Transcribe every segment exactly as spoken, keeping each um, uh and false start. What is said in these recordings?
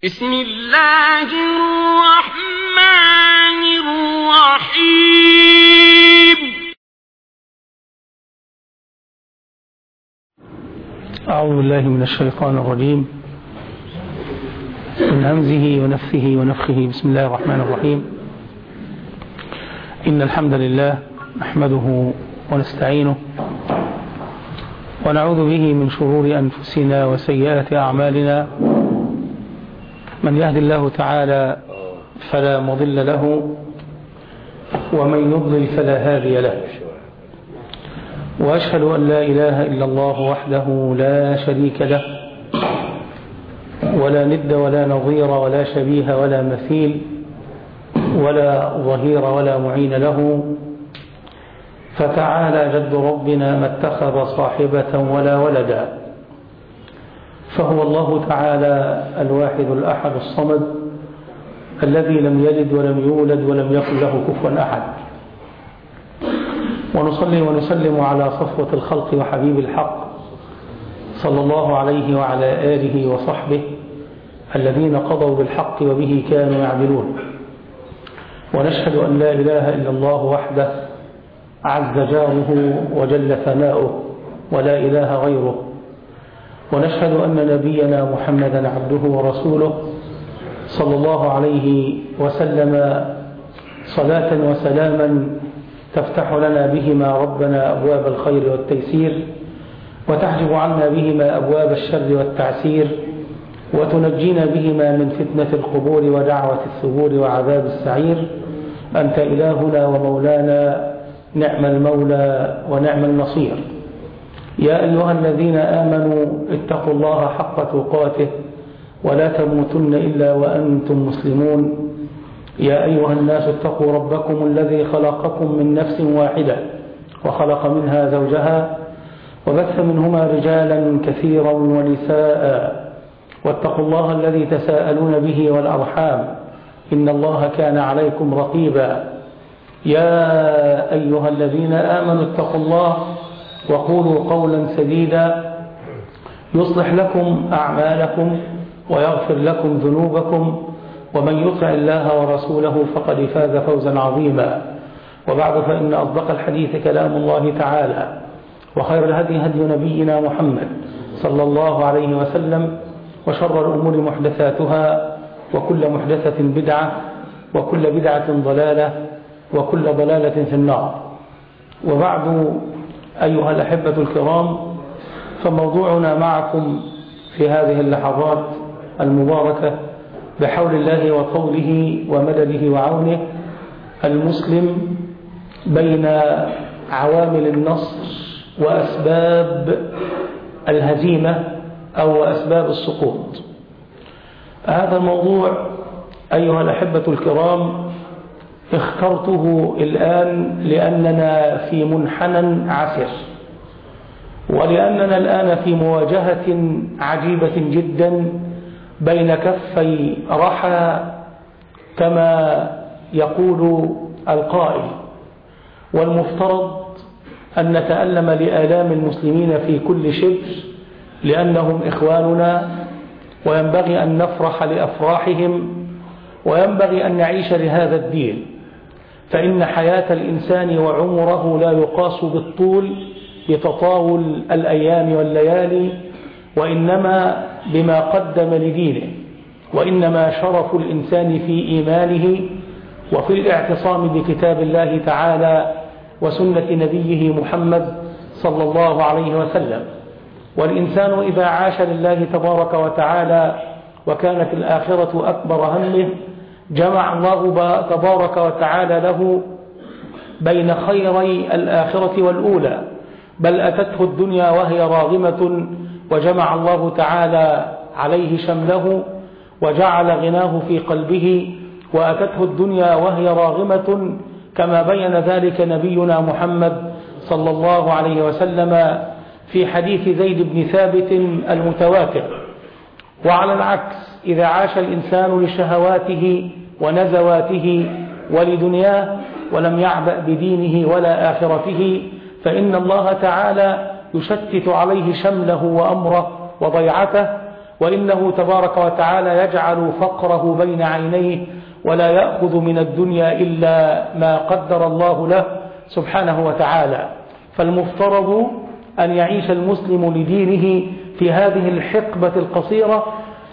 بسم الله الرحمن الرحيم. أعوذ بالله من الشيطان الرجيم، من همزه ونفثه ونفخه. بسم الله الرحمن الرحيم. إن الحمد لله نحمده ونستعينه ونعوذ به من شرور أنفسنا وسيئات أعمالنا. من يهد الله تعالى فلا مضل له، ومن يضلل فلا هادي له. وأشهد أن لا إله إلا الله وحده لا شريك له، ولا ند ولا نظير ولا شبيه ولا مثيل ولا ظهير ولا معين له. فتعالى جد ربنا ما اتخذ صاحبة ولا ولدا، فهو الله تعالى الواحد الأحد الصمد الذي لم يلد ولم يولد ولم يكن له كفوا أحد. ونصلي ونسلم على صفوة الخلق وحبيب الحق صلى الله عليه وعلى آله وصحبه الذين قضوا بالحق وبه كانوا يعدلون. ونشهد أن لا إله إلا الله وحده عز جاره وجل ثناؤه ولا إله غيره. ونشهد أن نبينا محمدا عبده ورسوله صلى الله عليه وسلم صلاة وسلاما تفتح لنا بهما ربنا أبواب الخير والتيسير، وتحجب عنا بهما أبواب الشر والتعسير، وتنجينا بهما من فتنة القبور ودعوة الثبور وعذاب السعير. أنت إلهنا ومولانا، نعم المولى ونعم النصير. يا أيها الذين آمنوا اتقوا الله حق تقاته ولا تموتن إلا وأنتم مسلمون. يا أيها الناس اتقوا ربكم الذي خلقكم من نفس واحدة وخلق منها زوجها وبث منهما رجالا كثيرا ونساء، واتقوا الله الذي تساءلون به والأرحام إن الله كان عليكم رقيبا. يا أيها الذين آمنوا اتقوا الله وقولوا قولا سديدا يصلح لكم أعمالكم ويغفر لكم ذنوبكم، ومن يطع الله ورسوله فقد فاز فوزا عظيما. وبعد، فإن أصدق الحديث كلام الله تعالى، وخير الهدي هدي نبينا محمد صلى الله عليه وسلم، وشر الأمور محدثاتها، وكل محدثة بدعة، وكل بدعة ضلالة، وكل ضلالة في النار. وبعد، أيها الأحبة الكرام، فموضوعنا معكم في هذه اللحظات المباركة بحول الله وطوله ومدده وعونه المسلم بين عوامل النصر وأسباب الهزيمة أو أسباب السقوط. هذا الموضوع أيها الأحبة الكرام اخترته الآن لأننا في منحنى عسر، ولأننا الآن في مواجهة عجيبة جدا بين كفي رحى كما يقول القائل. والمفترض أن نتألم لآلام المسلمين في كل شبر لأنهم إخواننا، وينبغي أن نفرح لأفراحهم، وينبغي أن نعيش لهذا الدين. فإن حياة الإنسان وعمره لا يقاس بالطول بتطاول الأيام والليالي، وإنما بما قدم لدينه. وإنما شرف الإنسان في إيمانه وفي الاعتصام بكتاب الله تعالى وسنة نبيه محمد صلى الله عليه وسلم. والإنسان إذا عاش لله تبارك وتعالى وكانت الآخرة أكبر همه، جمع الله تبارك وتعالى له بين خيري الآخرة والأولى، بل أتته الدنيا وهي راغمة، وجمع الله تعالى عليه شمله وجعل غناه في قلبه. وأتته الدنيا وهي راغمة كما بين ذلك نبينا محمد صلى الله عليه وسلم في حديث زيد بن ثابت المتواتر. وعلى العكس، إذا عاش الإنسان لشهواته ونزواته ولدنياه ولم يعبأ بدينه ولا آخرته، فإن الله تعالى يشتت عليه شمله وأمره وضيعته، وإنه تبارك وتعالى يجعل فقره بين عينيه ولا يأخذ من الدنيا إلا ما قدر الله له سبحانه وتعالى. فالمفترض أن يعيش المسلم لدينه في هذه الحقبة القصيرة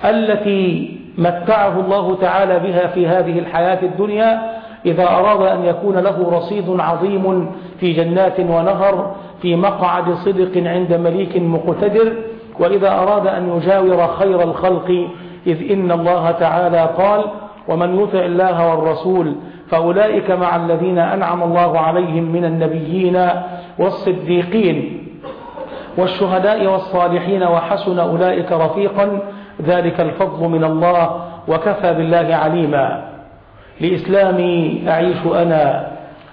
التي متعه الله تعالى بها في هذه الحياة الدنيا، إذا أراد أن يكون له رصيد عظيم في جنات ونهر في مقعد صدق عند مليك مقتدر، وإذا أراد أن يجاور خير الخلق، إذ إن الله تعالى قال: ومن يطع الله والرسول فأولئك مع الذين أنعم الله عليهم من النبيين والصديقين والشهداء والصالحين وحسن أولئك رفيقا، ذلك الفضل من الله وكفى بالله عليما. لإسلامي أعيش أنا،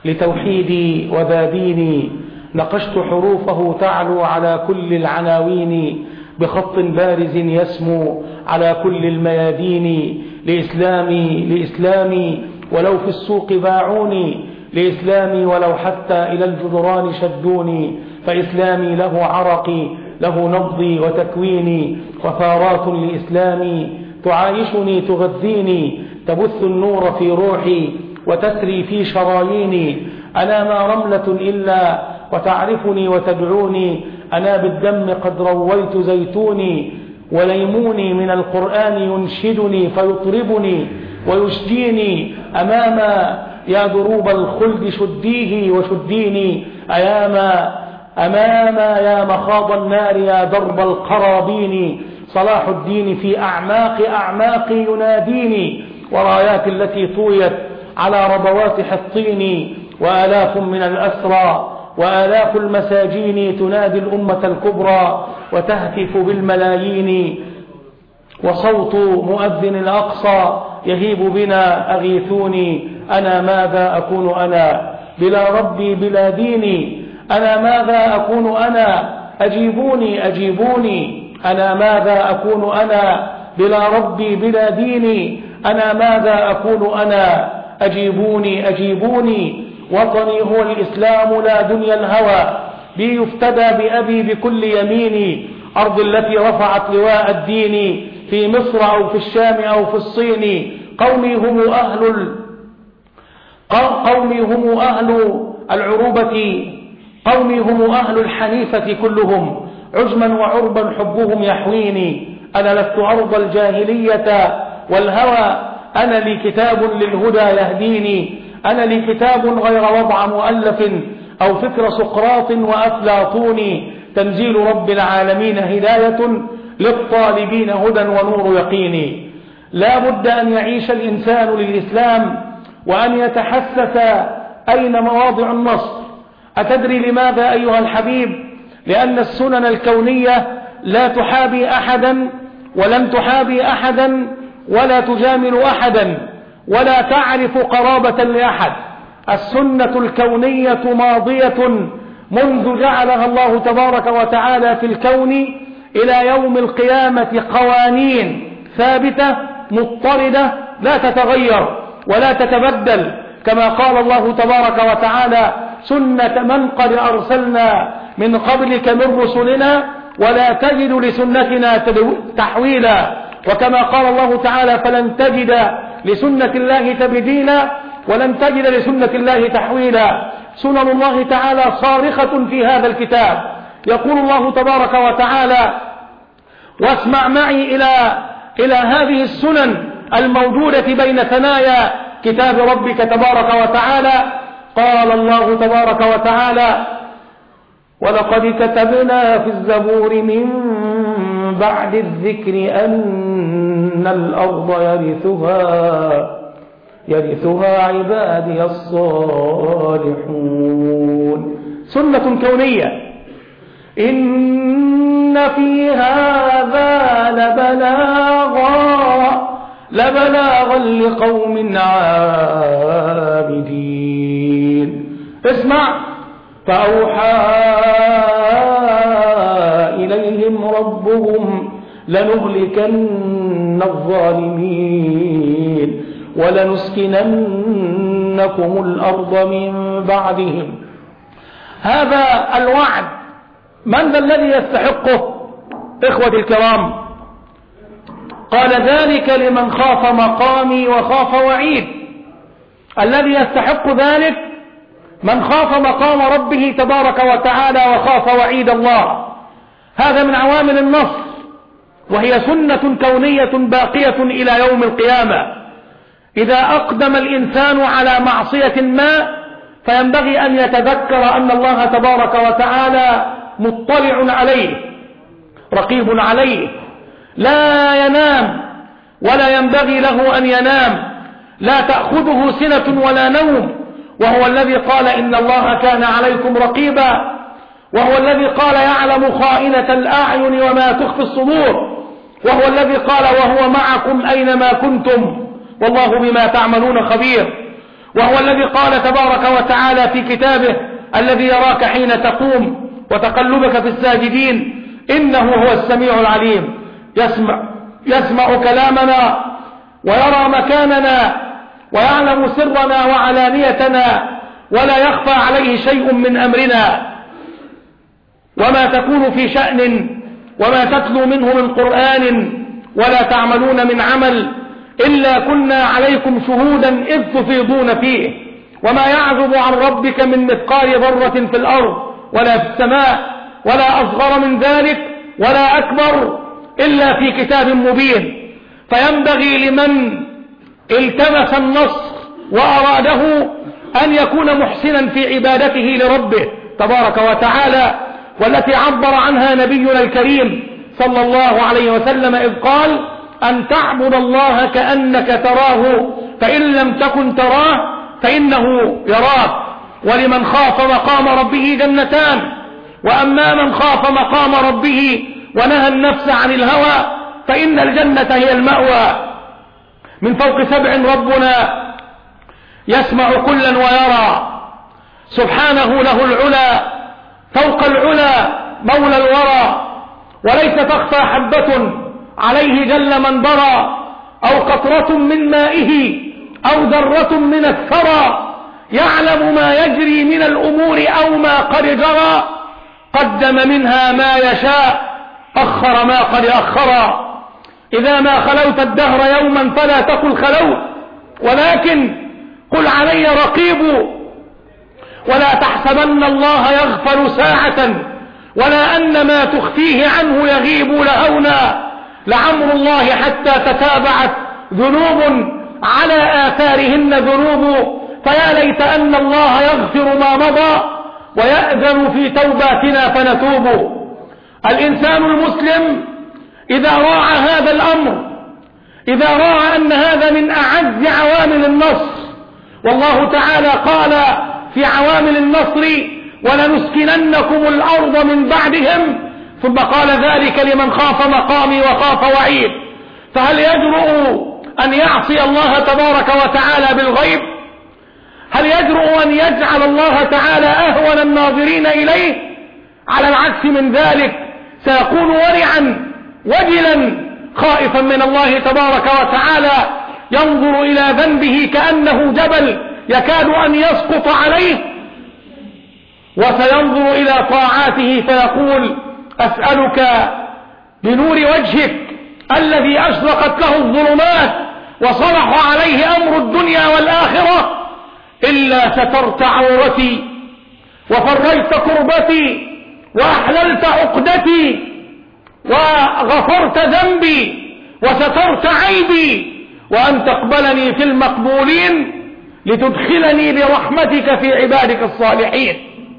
لتوحيدي وذا ديني نقشت حروفه تعلو على كل العناوين بخط بارز يسمو على كل الميادين. لإسلامي لإسلامي ولو في السوق باعوني، لإسلامي ولو حتى إلى الجدران شدوني، فإسلامي له عرقي له نبضي وتكويني، وثارات لإسلامي تعايشني تغذيني، تبث النور في روحي وتسري في شراييني. أنا ما رملة إلا وتعرفني وتدعوني، أنا بالدم قد رويت زيتوني، وليموني من القرآن ينشدني فيطربني ويشجيني. أمام يا دروب الخلد شديه وشديني، أياما أمام يا مخاض النار يا درب القرابين. صلاح الدين في أعماق أعماقي يناديني، ورايات التي طويت على ربوات حطين، وآلاف من الأسرى وآلاف المساجين تنادي الأمة الكبرى وتهتف بالملايين، وصوت مؤذن الأقصى يهيب بنا أغيثوني. أنا ماذا أكون أنا بلا ربي بلا ديني؟ أنا ماذا أكون أنا؟ أجيبوني أجيبوني. أنا ماذا أكون أنا بلا ربي بلا ديني؟ أنا ماذا أكون أنا؟ أجيبوني أجيبوني. وطني هو الإسلام لا دنيا الهوى، بي يفتدى بأبي بكل يميني. أرض التي رفعت لواء الدين في مصر أو في الشام أو في الصين. قومي هم أهل ال... قومي هم أهل العروبة، قومي هم أهل الحنيفة كلهم، عجما وعربا حبهم يحويني. أنا لست أرض الجاهلية والهوى، أنا لي كتاب للهدى يهديني. أنا لي كتاب غير وضع مؤلف أو فكر سقراط وأفلاطون. تنزيل رب العالمين هداية للطالبين هدى ونور يقيني. لا بد أن يعيش الإنسان للإسلام وأن يتحسس أين مواضع النصر. أتدري لماذا أيها الحبيب؟ لأن السنن الكونية لا تحابي أحدا ولن تحابي أحدا ولا تجامل أحدا ولا تعرف قرابة لأحد. السنة الكونية ماضية منذ جعلها الله تبارك وتعالى في الكون إلى يوم القيامة، قوانين ثابتة مضطردة لا تتغير ولا تتبدل، كما قال الله تبارك وتعالى: سنة من قد أرسلنا من قبلك من رسلنا ولا تجد لسنتنا تحويلا. وكما قال الله تعالى: فلن تجد لسنة الله تبديلا ولن تجد لسنة الله تحويلا. سنن الله تعالى صارخة في هذا الكتاب. يقول الله تبارك وتعالى: واسمع معي إلى إلى هذه السنن الموجودة بين ثنايا كتاب ربك تبارك وتعالى. قال الله تبارك وتعالى: ولقد كتبنا في الزبور من بعد الذكر أن الأرض يرثها يرثها عبادي الصالحون. سنة كونية. إن في هذا لبلاغا لبلاغا لقوم عابدين. اسمع: فأوحى إليهم ربهم لنهلكن الظالمين ولنسكننكم الأرض من بعدهم. هذا الوعد من ذا الذي يستحقه؟ إخوتي الكرام، قال ذلك لمن خاف مقامي وخاف وعيد. الذي يستحق ذلك من خاف مقام ربه تبارك وتعالى وخاف وعيد الله. هذا من عوامل النصر، وهي سنة كونية باقية إلى يوم القيامة. إذا أقدم الإنسان على معصية ما فينبغي أن يتذكر أن الله تبارك وتعالى مطلع عليه رقيب عليه، لا ينام ولا ينبغي له أن ينام، لا تأخذه سنة ولا نوم، وهو الذي قال إن الله كان عليكم رقيبا، وهو الذي قال يعلم خائنة الأعين وما تخفي الصدور، وهو الذي قال وهو معكم أينما كنتم والله بما تعملون خبير، وهو الذي قال تبارك وتعالى في كتابه الذي يراك حين تقوم وتقلبك في الساجدين إنه هو السميع العليم، يسمع, يسمع كلامنا ويرى مكاننا ويعلم سرنا وعلانيتنا ولا يخفى عليه شيء من أمرنا. وما تكون في شأن وما تتلو منه من قرآن ولا تعملون من عمل إلا كنا عليكم شهودا إذ تفيضون فيه، وما يعزب عن ربك من مثقال ذرة في الأرض ولا في السماء ولا أصغر من ذلك ولا أكبر إلا في كتاب مبين. فينبغي لمن التمس النصر وأراده أن يكون محسنا في عبادته لربه تبارك وتعالى، والتي عبر عنها نبينا الكريم صلى الله عليه وسلم إذ قال أن تعبد الله كأنك تراه فإن لم تكن تراه فإنه يراك. ولمن خاف مقام ربه جنتان، وأما من خاف مقام ربه ونهى النفس عن الهوى فإن الجنة هي المأوى. من فوق سبع ربنا يسمع كلا ويرى، سبحانه له العلا فوق العلا مولى الورى، وليس تخفى حبة عليه جل من برى، أو قطرة من مائه أو ذرة من الثرى، يعلم ما يجري من الأمور أو ما قد جرى، قدم منها ما يشاء أخر ما قد أخرا. إذا ما خلوت الدهر يوما فلا تقل خلوت، ولكن قل علي رقيب، ولا تحسبن الله يغفل ساعة ولا أن ما تخفيه عنه يغيب لهونا، لعمر الله حتى تتابعت ذنوب على آثارهن ذنوب، فيا ليت أن الله يغفر ما مضى ويأذن في توباتنا فنتوب. الإنسان المسلم إذا راعى هذا الأمر، إذا راعى أن هذا من أعز عوامل النصر، والله تعالى قال في عوامل النصر ولنسكننكم الأرض من بعدهم، ثم قال ذلك لمن خاف مقامي وخاف وعيد. فهل يجرؤ أن يعصي الله تبارك وتعالى بالغيب؟ هل يجرؤ أن يجعل الله تعالى أهون الناظرين إليه؟ على العكس من ذلك سيكون ورعا وجلا خائفا من الله تبارك وتعالى، ينظر إلى ذنبه كأنه جبل يكاد أن يسقط عليه، وسينظر إلى طاعاته فيقول أسألك بنور وجهك الذي أشرقت له الظلمات وصلح عليه أمر الدنيا والآخرة إلا سترت عورتي وفرجت كربتي وأحللت عقدتي وغفرت ذنبي وسترت عيبي، وأن تقبلني في المقبولين لتدخلني برحمتك في عبادك الصالحين.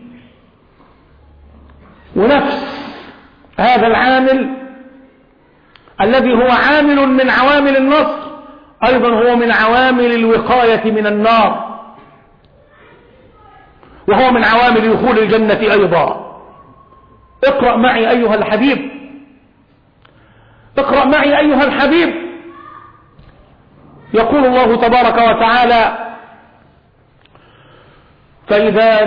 ونفس هذا العامل الذي هو عامل من عوامل النصر أيضا هو من عوامل الوقاية من النار، وهو من عوامل دخول الجنة أيضا. اقرأ معي أيها الحبيب، اقرأ معي أيها الحبيب، يقول الله تبارك وتعالى فإذا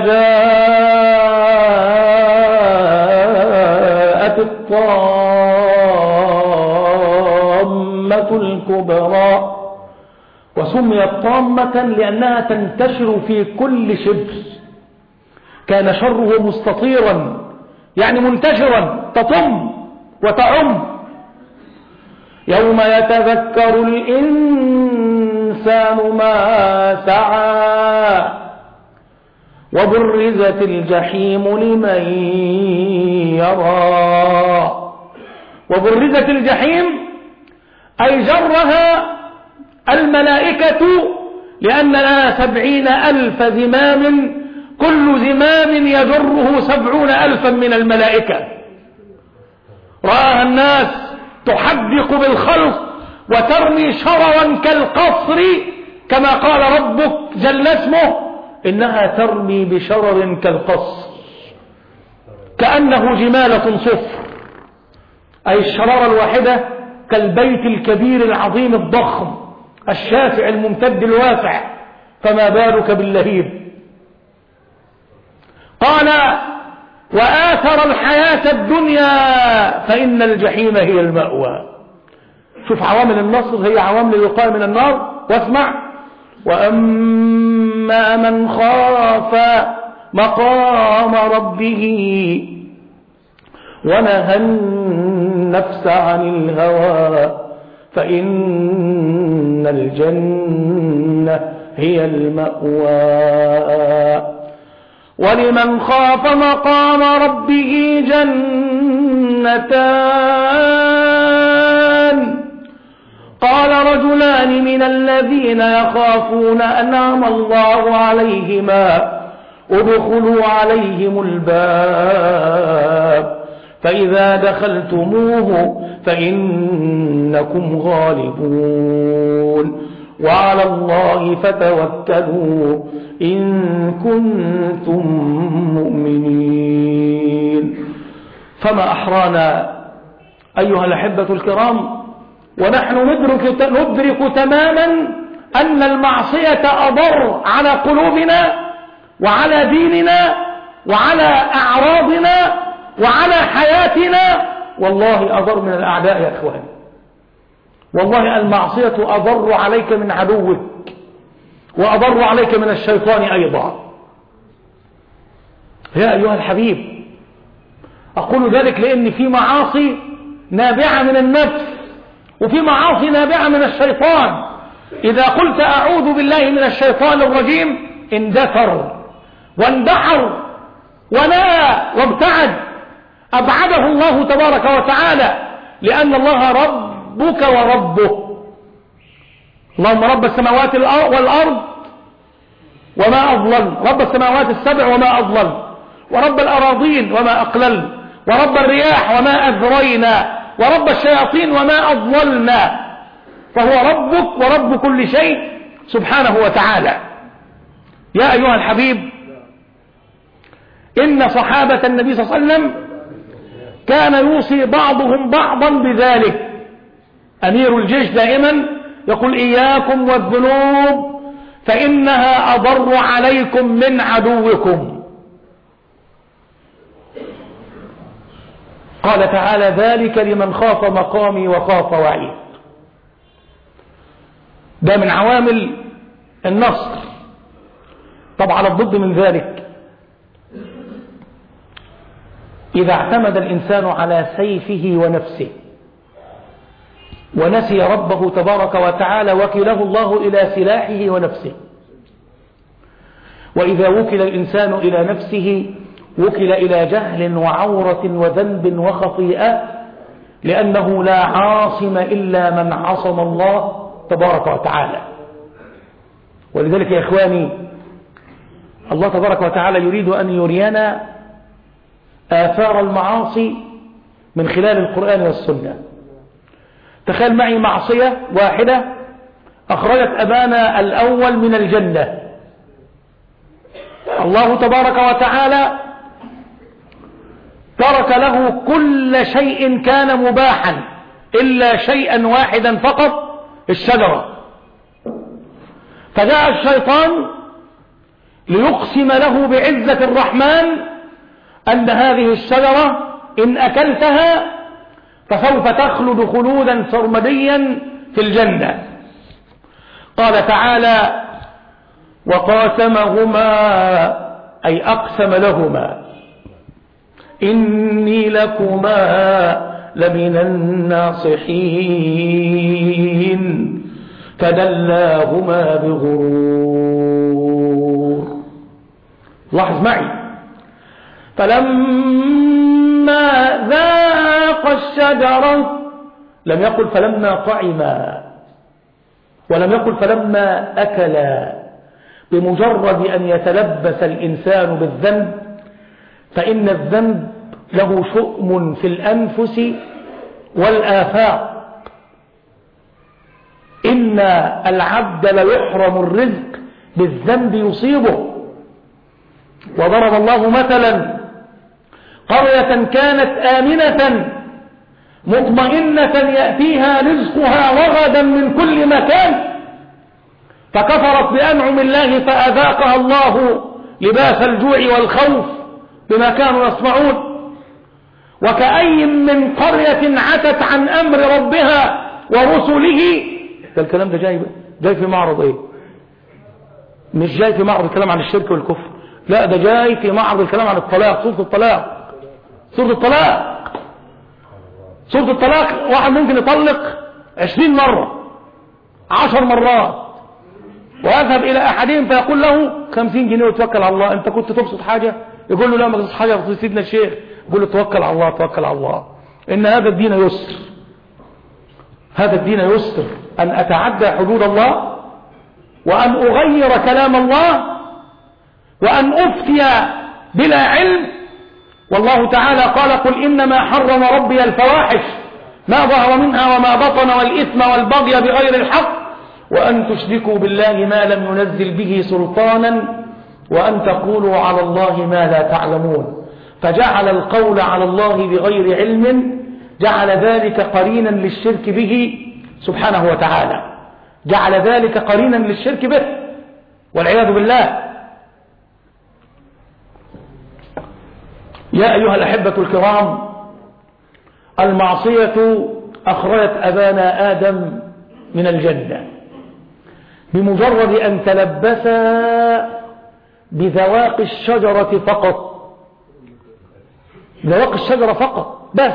جاءت الطامة الكبرى، وسميت طامة لأنها تنتشر في كل شبر، كان شره مستطيرا يعني منتشرا تطم وتعم. يوم يتذكر الإنسان ما سعى وبرزت الجحيم لمن يرى. وبرزت الجحيم أي جرها الملائكة، لأن لها سبعين ألف زمام، كل زمام يجره سبعون ألفا من الملائكة. رآها الناس تحدق بالخلق وترمي شررا كالقصر، كما قال ربك جل اسمه إنها ترمي بشرر كالقصر كأنه جمالة صفر، أي الشرارة الواحدة كالبيت الكبير العظيم الضخم الشاسع الممتد الواسع، فما بالك باللهيب. قال وآثر الحياة الدنيا فإن الجحيم هي المأوى. شوف عوامل النصر هي عوامل الوقاية من النار. واسمع: وأما من خاف مقام ربه ونهى النفس عن الهوى فإن الجنة هي المأوى. ولمن خاف مقام ربه جنتان. قال رجلان من الذين يخافون أنعم الله عليهما ادخلوا عليهم الباب فإذا دخلتموه فإنكم غالبون وعلى الله فتوكلوا إن كنتم مؤمنين. فما أحرانا أيها الأحبة الكرام ونحن ندرك, ندرك تماما أن المعصية أضر على قلوبنا وعلى ديننا وعلى أعراضنا وعلى حياتنا، والله أضر من الأعداء يا إخواني. والله المعصية أضر عليك من عدوك وأضر عليك من الشيطان أيضا. يا أيها الحبيب، أقول ذلك لأن في معاصي نابعة من النفس وفي معاصي نابعة من الشيطان. إذا قلت أعوذ بالله من الشيطان الرجيم اندثر واندحر ونأى وابتعد، أبعده الله تبارك وتعالى، لأن الله ربك وربه. اللهم رب السماوات والأرض وما أضلل، رب السماوات السبع وما أضلل، ورب الأراضين وما أقلل، ورب الرياح وما أذرينا، ورب الشياطين وما أضللنا، فهو ربك ورب كل شيء سبحانه وتعالى. يا أيها الحبيب، إن صحابة النبي صلى الله عليه وسلم كان يوصي بعضهم بعضا بذلك. أمير الجيش دائما يقول إياكم والذنوب فإنها أضر عليكم من عدوكم. قال تعالى ذلك لمن خاف مقامي وخاف وعيد. ده من عوامل النصر. طبعا على الضد من ذلك، إذا اعتمد الإنسان على سيفه ونفسه ونسي ربه تبارك وتعالى وكله الله إلى سلاحه ونفسه. وإذا وكل الإنسان إلى نفسه وكل إلى جهل وعورة وذنب وخطيئة، لأنه لا عاصم إلا من عصم الله تبارك وتعالى. ولذلك يا إخواني، الله تبارك وتعالى يريد أن يرينا آثار المعاصي من خلال القرآن والسنة. تخيل معي معصية واحدة أخرجت أبانا الأول من الجنة. الله تبارك وتعالى ترك له كل شيء كان مباحا إلا شيئا واحدا فقط، الشجرة. فجاء الشيطان ليقسم له بعزة الرحمن أن هذه الشجرة إن أكلتها فسوف تخلد خلودا سرمديا في الجنة. قال تعالى وقاسمهما أي أقسم لهما إني لكما لمن الناصحين فدلاهما بغرور. لاحظ معي، فلما ذاق الشجرة لم يقل فلما طعما، ولم يقل فلما أكلا. بمجرد أن يتلبس الإنسان بالذنب فإن الذنب له شؤم في الأنفس والآفاق. إن العبد ليحرم الرزق بالذنب يصيبه. وضرب الله مثلا قرية كانت آمنة مطمئنة يأتيها رزقها رغدا من كل مكان فكفرت بأنعم الله فأذاقها الله لباس الجوع والخوف بما كانوا يصنعون. وكأي من قرية عتت عن أمر ربها ورسله. ده الكلام ده جاي جاي في معرض ايه؟ مش جاي في معرض الكلام عن الشرك والكفر، لا ده جاي في معرض الكلام عن الطلاق. سورة الطلاق، سورة الطلاق سورة الطلاق. واحد ممكن يطلق عشرين مرة، عشر مرات، ويذهب إلى أحدهم فيقول له خمسين جنيه وتوكل على الله. أنت كنت تبسط حاجة؟ يقول له لا ما تبسط حاجة في سيدنا الشيخ. يقول له توكل على الله، توكل على الله. إن هذا الدين يسر، هذا الدين يسر. أن أتعدى حدود الله، وأن أغير كلام الله، وأن أفتي بلا علم. والله تعالى قال قل إنما حرم ربي الفواحش ما ظهر منها وما بطن والإثم والبغي بغير الحق وأن تشركوا بالله ما لم ينزل به سلطانا وأن تقولوا على الله ما لا تعلمون. فجعل القول على الله بغير علم، جعل ذلك قرينا للشرك به سبحانه وتعالى، جعل ذلك قرينا للشرك به والعياذ بالله. يا أيها الأحبة الكرام، المعصية أخرجت أبانا آدم من الجنة بمجرد أن تلبس بذواق الشجرة فقط، ذواق الشجرة فقط بس.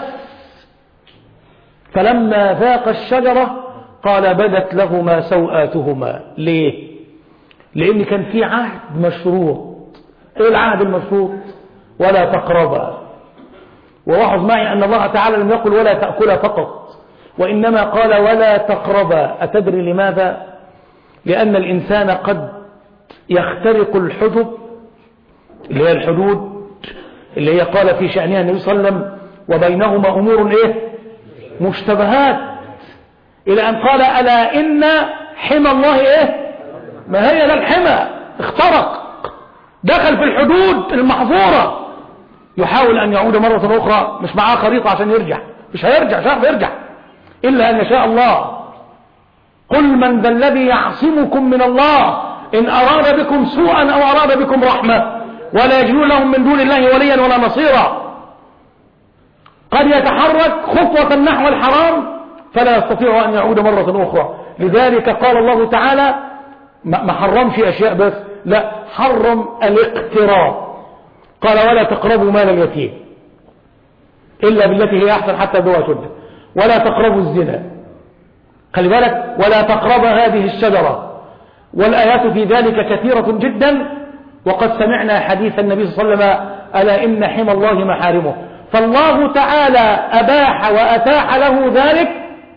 فلما ذاق الشجرة قال بدت لهما سوآتهما. ليه؟ لأن كان في عهد مشروط. إيه العهد المشروط؟ ولا تقربا. ولاحظ معي أن الله تعالى لم يقل ولا تأكلا فقط، وإنما قال ولا تقربا. أتدري لماذا؟ لأن الإنسان قد يخترق الحدود اللي هي الحدود اللي هي قال في شأنها النبي صلى الله عليه وسلم وبينهما أمور إيه؟ مشتبهات، إلى أن قال ألا إن حمى الله إيه؟ ما هي للحمى. اخترق، دخل في الحدود المحظورة، يحاول أن يعود مرة أخرى. مش معاه خريطة عشان يرجع، مش هيرجع، مش هيعرف يرجع إلا أن يشاء الله. قل من ذا الذي يعصمكم من الله إن أراد بكم سوءا أو أراد بكم رحمة ولا يجدون لهم من دون الله وليا ولا نصيرا. قد يتحرك خطوة نحو الحرام فلا يستطيع أن يعود مرة أخرى. لذلك قال الله تعالى ما حرمش أشياء بس، لا، حرم الاقتراب. قال ولا تقربوا مال اليتيم إلا بالتي هي أحسن حتى يبلغ أشده، ولا تقربوا الزنا. خلي بالك، ولا تقرب هذه الشجرة. والآيات في ذلك كثيرة جدا، وقد سمعنا حديث النبي صلى الله عليه وسلم ألا إن حمى الله محارمه. فالله تعالى أباح وأتاح له ذلك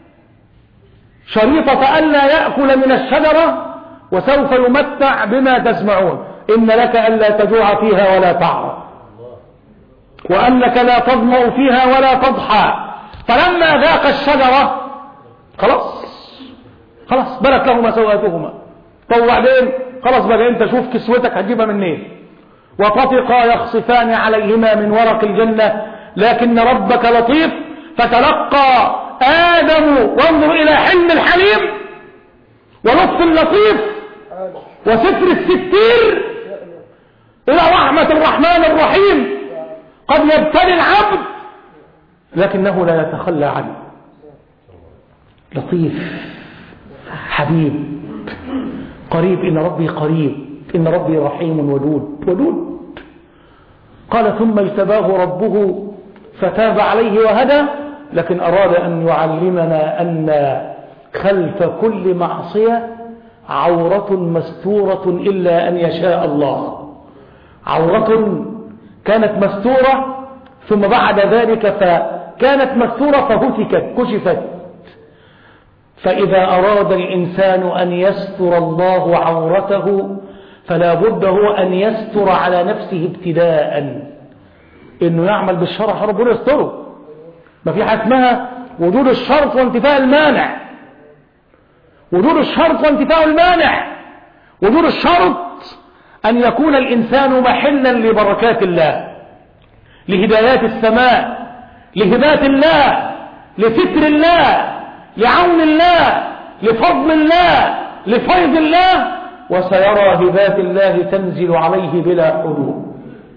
شريطة ألا يأكل من الشجرة، وسوف يمتع بما تسمعون. إن لك ألا تجوع فيها ولا تعرى، وأنك لا تظمأ فيها ولا تضحى. فلما ذاق الشجرة خلاص خلاص بدت لهما سوآتهما. طب وبعدين خلاص بقى انت شوف كسوتك هتجيبها منين. وطفقا يخصفان عليهما من ورق الجنة لكن ربك لطيف فتلقى آدم. وانظر إلى حلم الحليم ولطف اللطيف وستر الستير إلى رحمة الرحمن الرحيم. قد يبتلي العبد لكنه لا يتخلى عنه. لطيف حبيب قريب. إن ربي قريب، إن ربي رحيم ودود ودود. قال ثم اجتباه ربه فتاب عليه وهدى. لكن أراد أن يعلمنا أن خلف كل معصية عورة مستورة إلا أن يشاء الله. عورة كانت مستورة ثم بعد ذلك فكانت مستورة فهتكت كشفت. فإذا أراد الإنسان أن يستر الله عورته فلا بد هو أن يستر على نفسه ابتداء، إنه يعمل بالشرع ربنا يستره. ما في حاجة اسمها وجود الشرط وانتفاء المانع. وجود الشرط وانتفاء المانع. وجود الشرط أن يكون الإنسان محلا لبركات الله، لهدايات السماء، لهبات الله، لستر الله، لعون الله، لفضل الله، لفيض الله، وسيرى هبات الله تنزل عليه بلا حدود.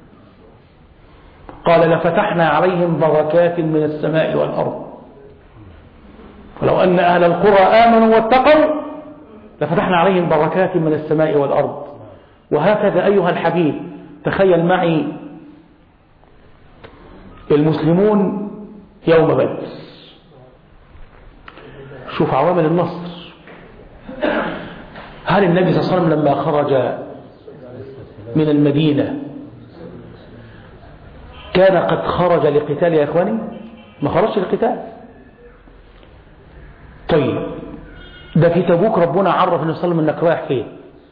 قال لفتحنا عليهم بركات من السماء والأرض ولو أن أهل القرى آمنوا واتقوا لفتحنا عليهم بركات من السماء والأرض. وهكذا أيها الحبيب تخيل معي المسلمون يوم بدر، شوف عوامل النصر. هل النبي صلى الله عليه وسلم لما خرج من المدينة كان قد خرج لقتال يا إخواني؟ ما خرجش لقتال. طيب ده في تبوك ربنا عرف النبي صلى الله عليه وسلم انك رايح فين،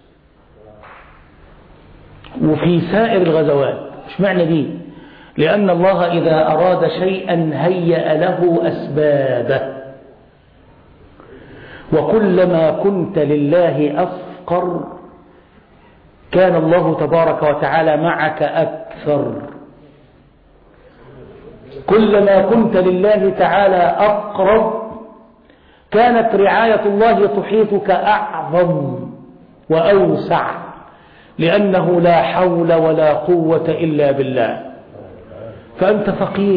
وفي سائر الغزوات. مش معنى دي لأن الله إذا أراد شيئا هيأ له أسبابه، وكلما كنت لله أفقر كان الله تبارك وتعالى معك أكثر. كلما كنت لله تعالى أقرب كانت رعاية الله تحيطك أعظم وأوسع، لأنه لا حول ولا قوة إلا بالله. فأنت فقير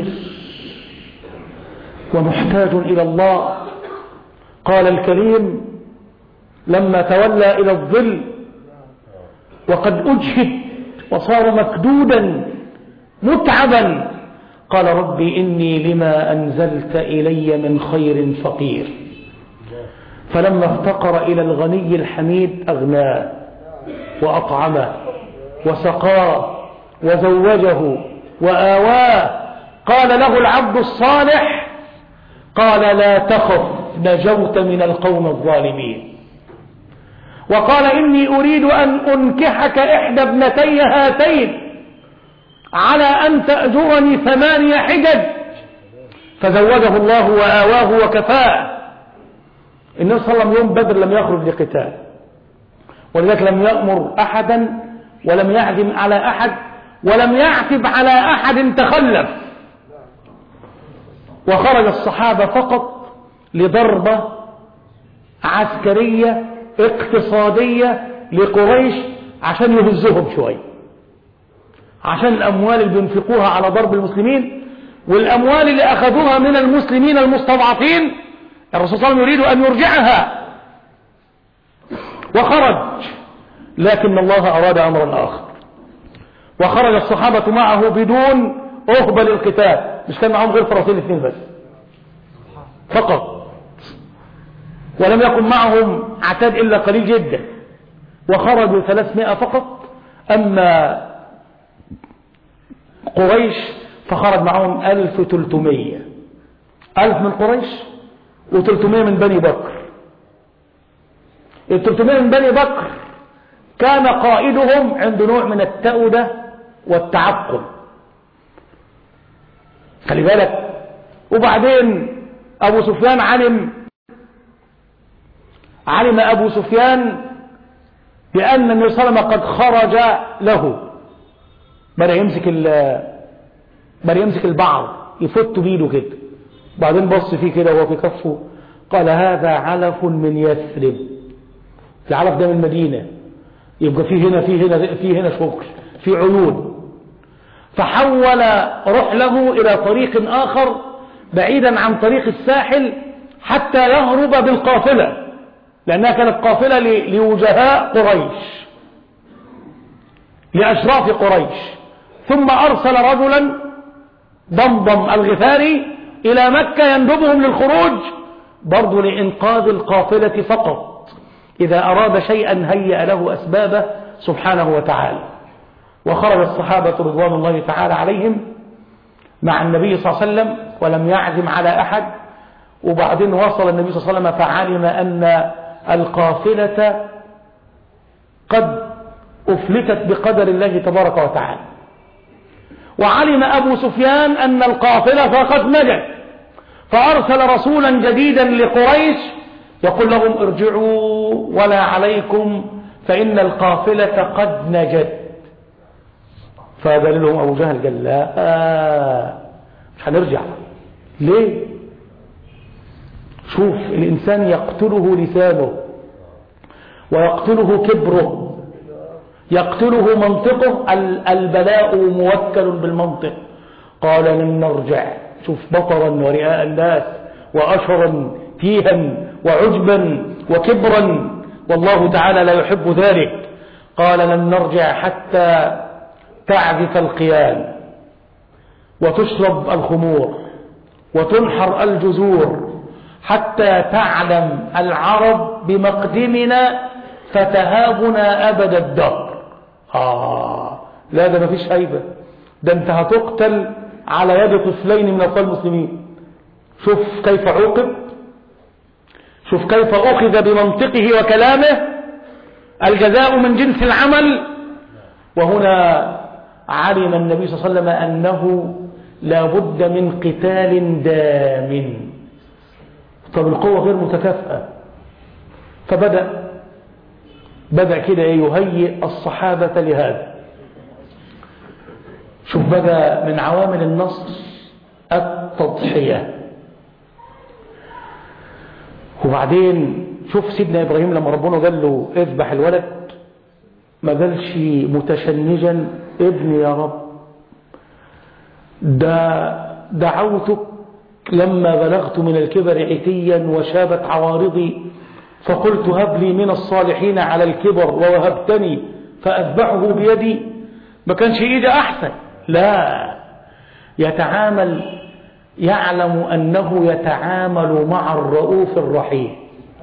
ومحتاج إلى الله. قال الكريم لما تولى إلى الظل وقد أجهد وصار مكدودا متعبا قال ربي إني لما أنزلت إلي من خير فقير. فلما افتقر إلى الغني الحميد أغناه وأطعمه وسقاه وزوجه وآواه. قال له العبد الصالح قال لا تخف نجوت من القوم الظالمين. وقال إني أريد أن أنكحك إحدى ابنتي هاتين على أن تأجرني ثمانية حجج. فزوجه الله وآواه وكفاه. النبي صلى الله عليه وسلم يوم بدر لم يخرج لقتال، ولذلك لم يأمر أحدا ولم يعزم على أحد ولم يعتب على أحد تخلف. وخرج الصحابة فقط لضربة عسكرية اقتصادية لقريش عشان يهزهم شوية، عشان الأموال اللي بينفقوها على ضرب المسلمين والأموال اللي أخذوها من المسلمين المستضعفين الرسول صلى الله عليه وسلم يريد أن يرجعها. وخرج، لكن الله أراد أمرا آخر. وخرج الصحابة معه بدون أهبة للقتال، مش كان معهم غير فرسين اثنين بس فقط، ولم يكن معهم عتاد إلا قليل جدا، وخرجوا ثلاثمائة فقط. أما قريش فخرج معهم ألف وثلاثمائة، ألف من قريش وثلاثمائة من بني بكر. الثلاثمائة من بني بكر كان قائدهم عنده نوع من التأودة والتعقل، خلي بالك. وبعدين أبو سفيان علم علم أبو سفيان بأن النبي صلى الله عليه وسلم قد خرج له، بدأ يمسك بدأ يمسك البعض يفت بيده كده، بعدين بص فيه كده وهو في كفه قال هذا علف من يثرب. العلف ده من المدينة، يبقى فيه هنا فيه هنا فيه هنا شغل، في عيون. فحول رحله إلى طريق آخر بعيدا عن طريق الساحل حتى يهرب بالقافلة، لأنها كانت قافلة لوجهاء قريش، لأشراف قريش. ثم أرسل رجلا ضمضم الغفاري إلى مكة يندبهم للخروج برضو لإنقاذ القافلة فقط. إذا أراد شيئا هيأ له أسبابه سبحانه وتعالى. وخرج الصحابة رضوان الله تعالى عليهم مع النبي صلى الله عليه وسلم ولم يعزم على أحد. وبعدين وصل النبي صلى الله عليه وسلم فعلم أن القافلة قد أفلتت بقدر الله تبارك وتعالى. وعلم أبو سفيان أن القافلة قد نجت، فأرسل رسولا جديدا لقريش يقول لهم ارجعوا ولا عليكم فإن القافلة قد نجت. فقال لهم أبو جهل قال لا آه مش هنرجع. ليه؟ شوف الإنسان يقتله لسانه ويقتله كبره، يقتله منطقه. البلاء موكل بالمنطق. قال لن نرجع. شوف بطرا ورئاء الناس وأشرا تيها وعجبا وكبرا، والله تعالى لا يحب ذلك. قال لن نرجع حتى تعزف القيان وتشرب الخمور وتنحر الجزور حتى تعلم العرب بمقدمنا فتهابنا أبد الدهر. آه لا ده مفيش هيبة، ده انت هتقتل على يد طفلين من أطفال المسلمين. شوف كيف عوقب، شوف كيف أخذ بمنطقه وكلامه. الجزاء من جنس العمل. وهنا علم النبي صلى الله عليه وسلم أنه لا بد من قتال دام. طب القوة غير متكافئة، فبدأ بدأ كده يهيئ الصحابة لهذا. شوف بدأ من عوامل النصر التضحية. وبعدين شوف سيدنا إبراهيم لما ربنا قال له اذبح الولد ما قالش متشنجا ابني يا رب، ده دعوتك لما بلغت من الكبر عتيا وشابت عوارضي فقلت هب لي من الصالحين على الكبر ووهبتني فأذبحه بيدي. ما كانش إيدي أحسن، لا، يتعامل، يعلم أنه يتعامل مع الرؤوف الرحيم،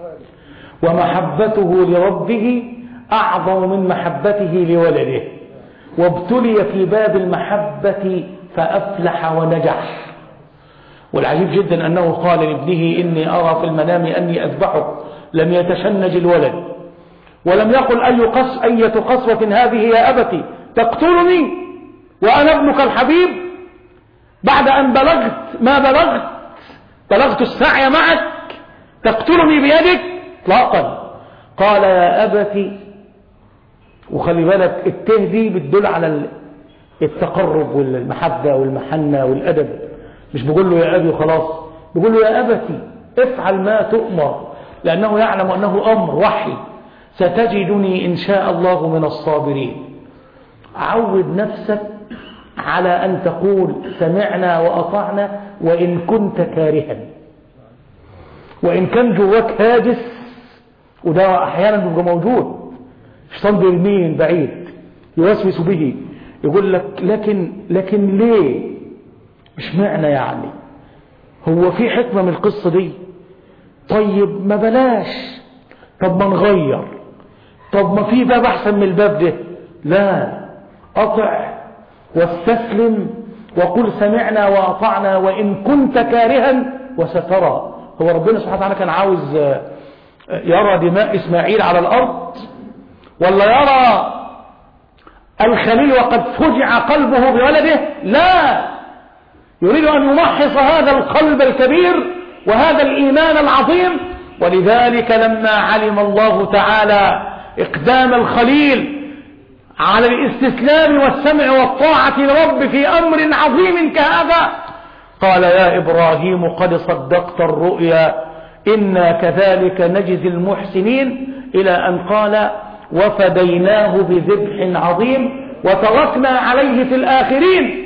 ومحبته لربه أعظم من محبته لولده، وابتلي في باب المحبة فأفلح ونجح. والعجيب جدا أنه قال لابنه إني أرى في المنام أني أذبحك، لم يتشنج الولد ولم يقل أي قص أية قسوة هذه يا أبتي تقتلني وأنا ابنك الحبيب بعد أن بلغت ما بلغت بلغت السعي معك تقتلني بيدك؟ اطلاقا. قال يا أبتي، وخلي بالك التهدي بتدل على التقرب والمحبة والمحنة والأدب، مش بقول له يا أبي وخلاص، بقول له يا أبتي افعل ما تؤمر، لأنه يعلم أنه أمر وحي، ستجدني إن شاء الله من الصابرين. عود نفسك على أن تقول سمعنا وأطعنا وإن كنت كارها، وإن كان جواك هاجس، وده أحيانا بيبقى موجود، الشيطان بيرميه بعيد يوسوس به، يقول لك لكن لكن ليه؟ مش معنى يعني هو في حكمة من القصة دي؟ طيب ما بلاش، طب ما نغير، طب ما في باب أحسن من الباب ده. لا، أطع واستسلم وقل سمعنا وأطعنا وإن كنت كارها وسترى. هو ربنا سبحانه وتعالى كان عاوز يرى دماء إسماعيل على الأرض، ولا يرى الخليل وقد فجع قلبه بولده؟ لا، يريد أن يمحص هذا القلب الكبير وهذا الإيمان العظيم. ولذلك لما علم الله تعالى إقدام الخليل على الاستسلام والسمع والطاعة لرب في أمر عظيم كهذا، قال يا إبراهيم قد صدقت الرؤيا إنا كذلك نجزي المحسنين، إلى أن قال وفديناه بذبح عظيم وتركنا عليه في الآخرين.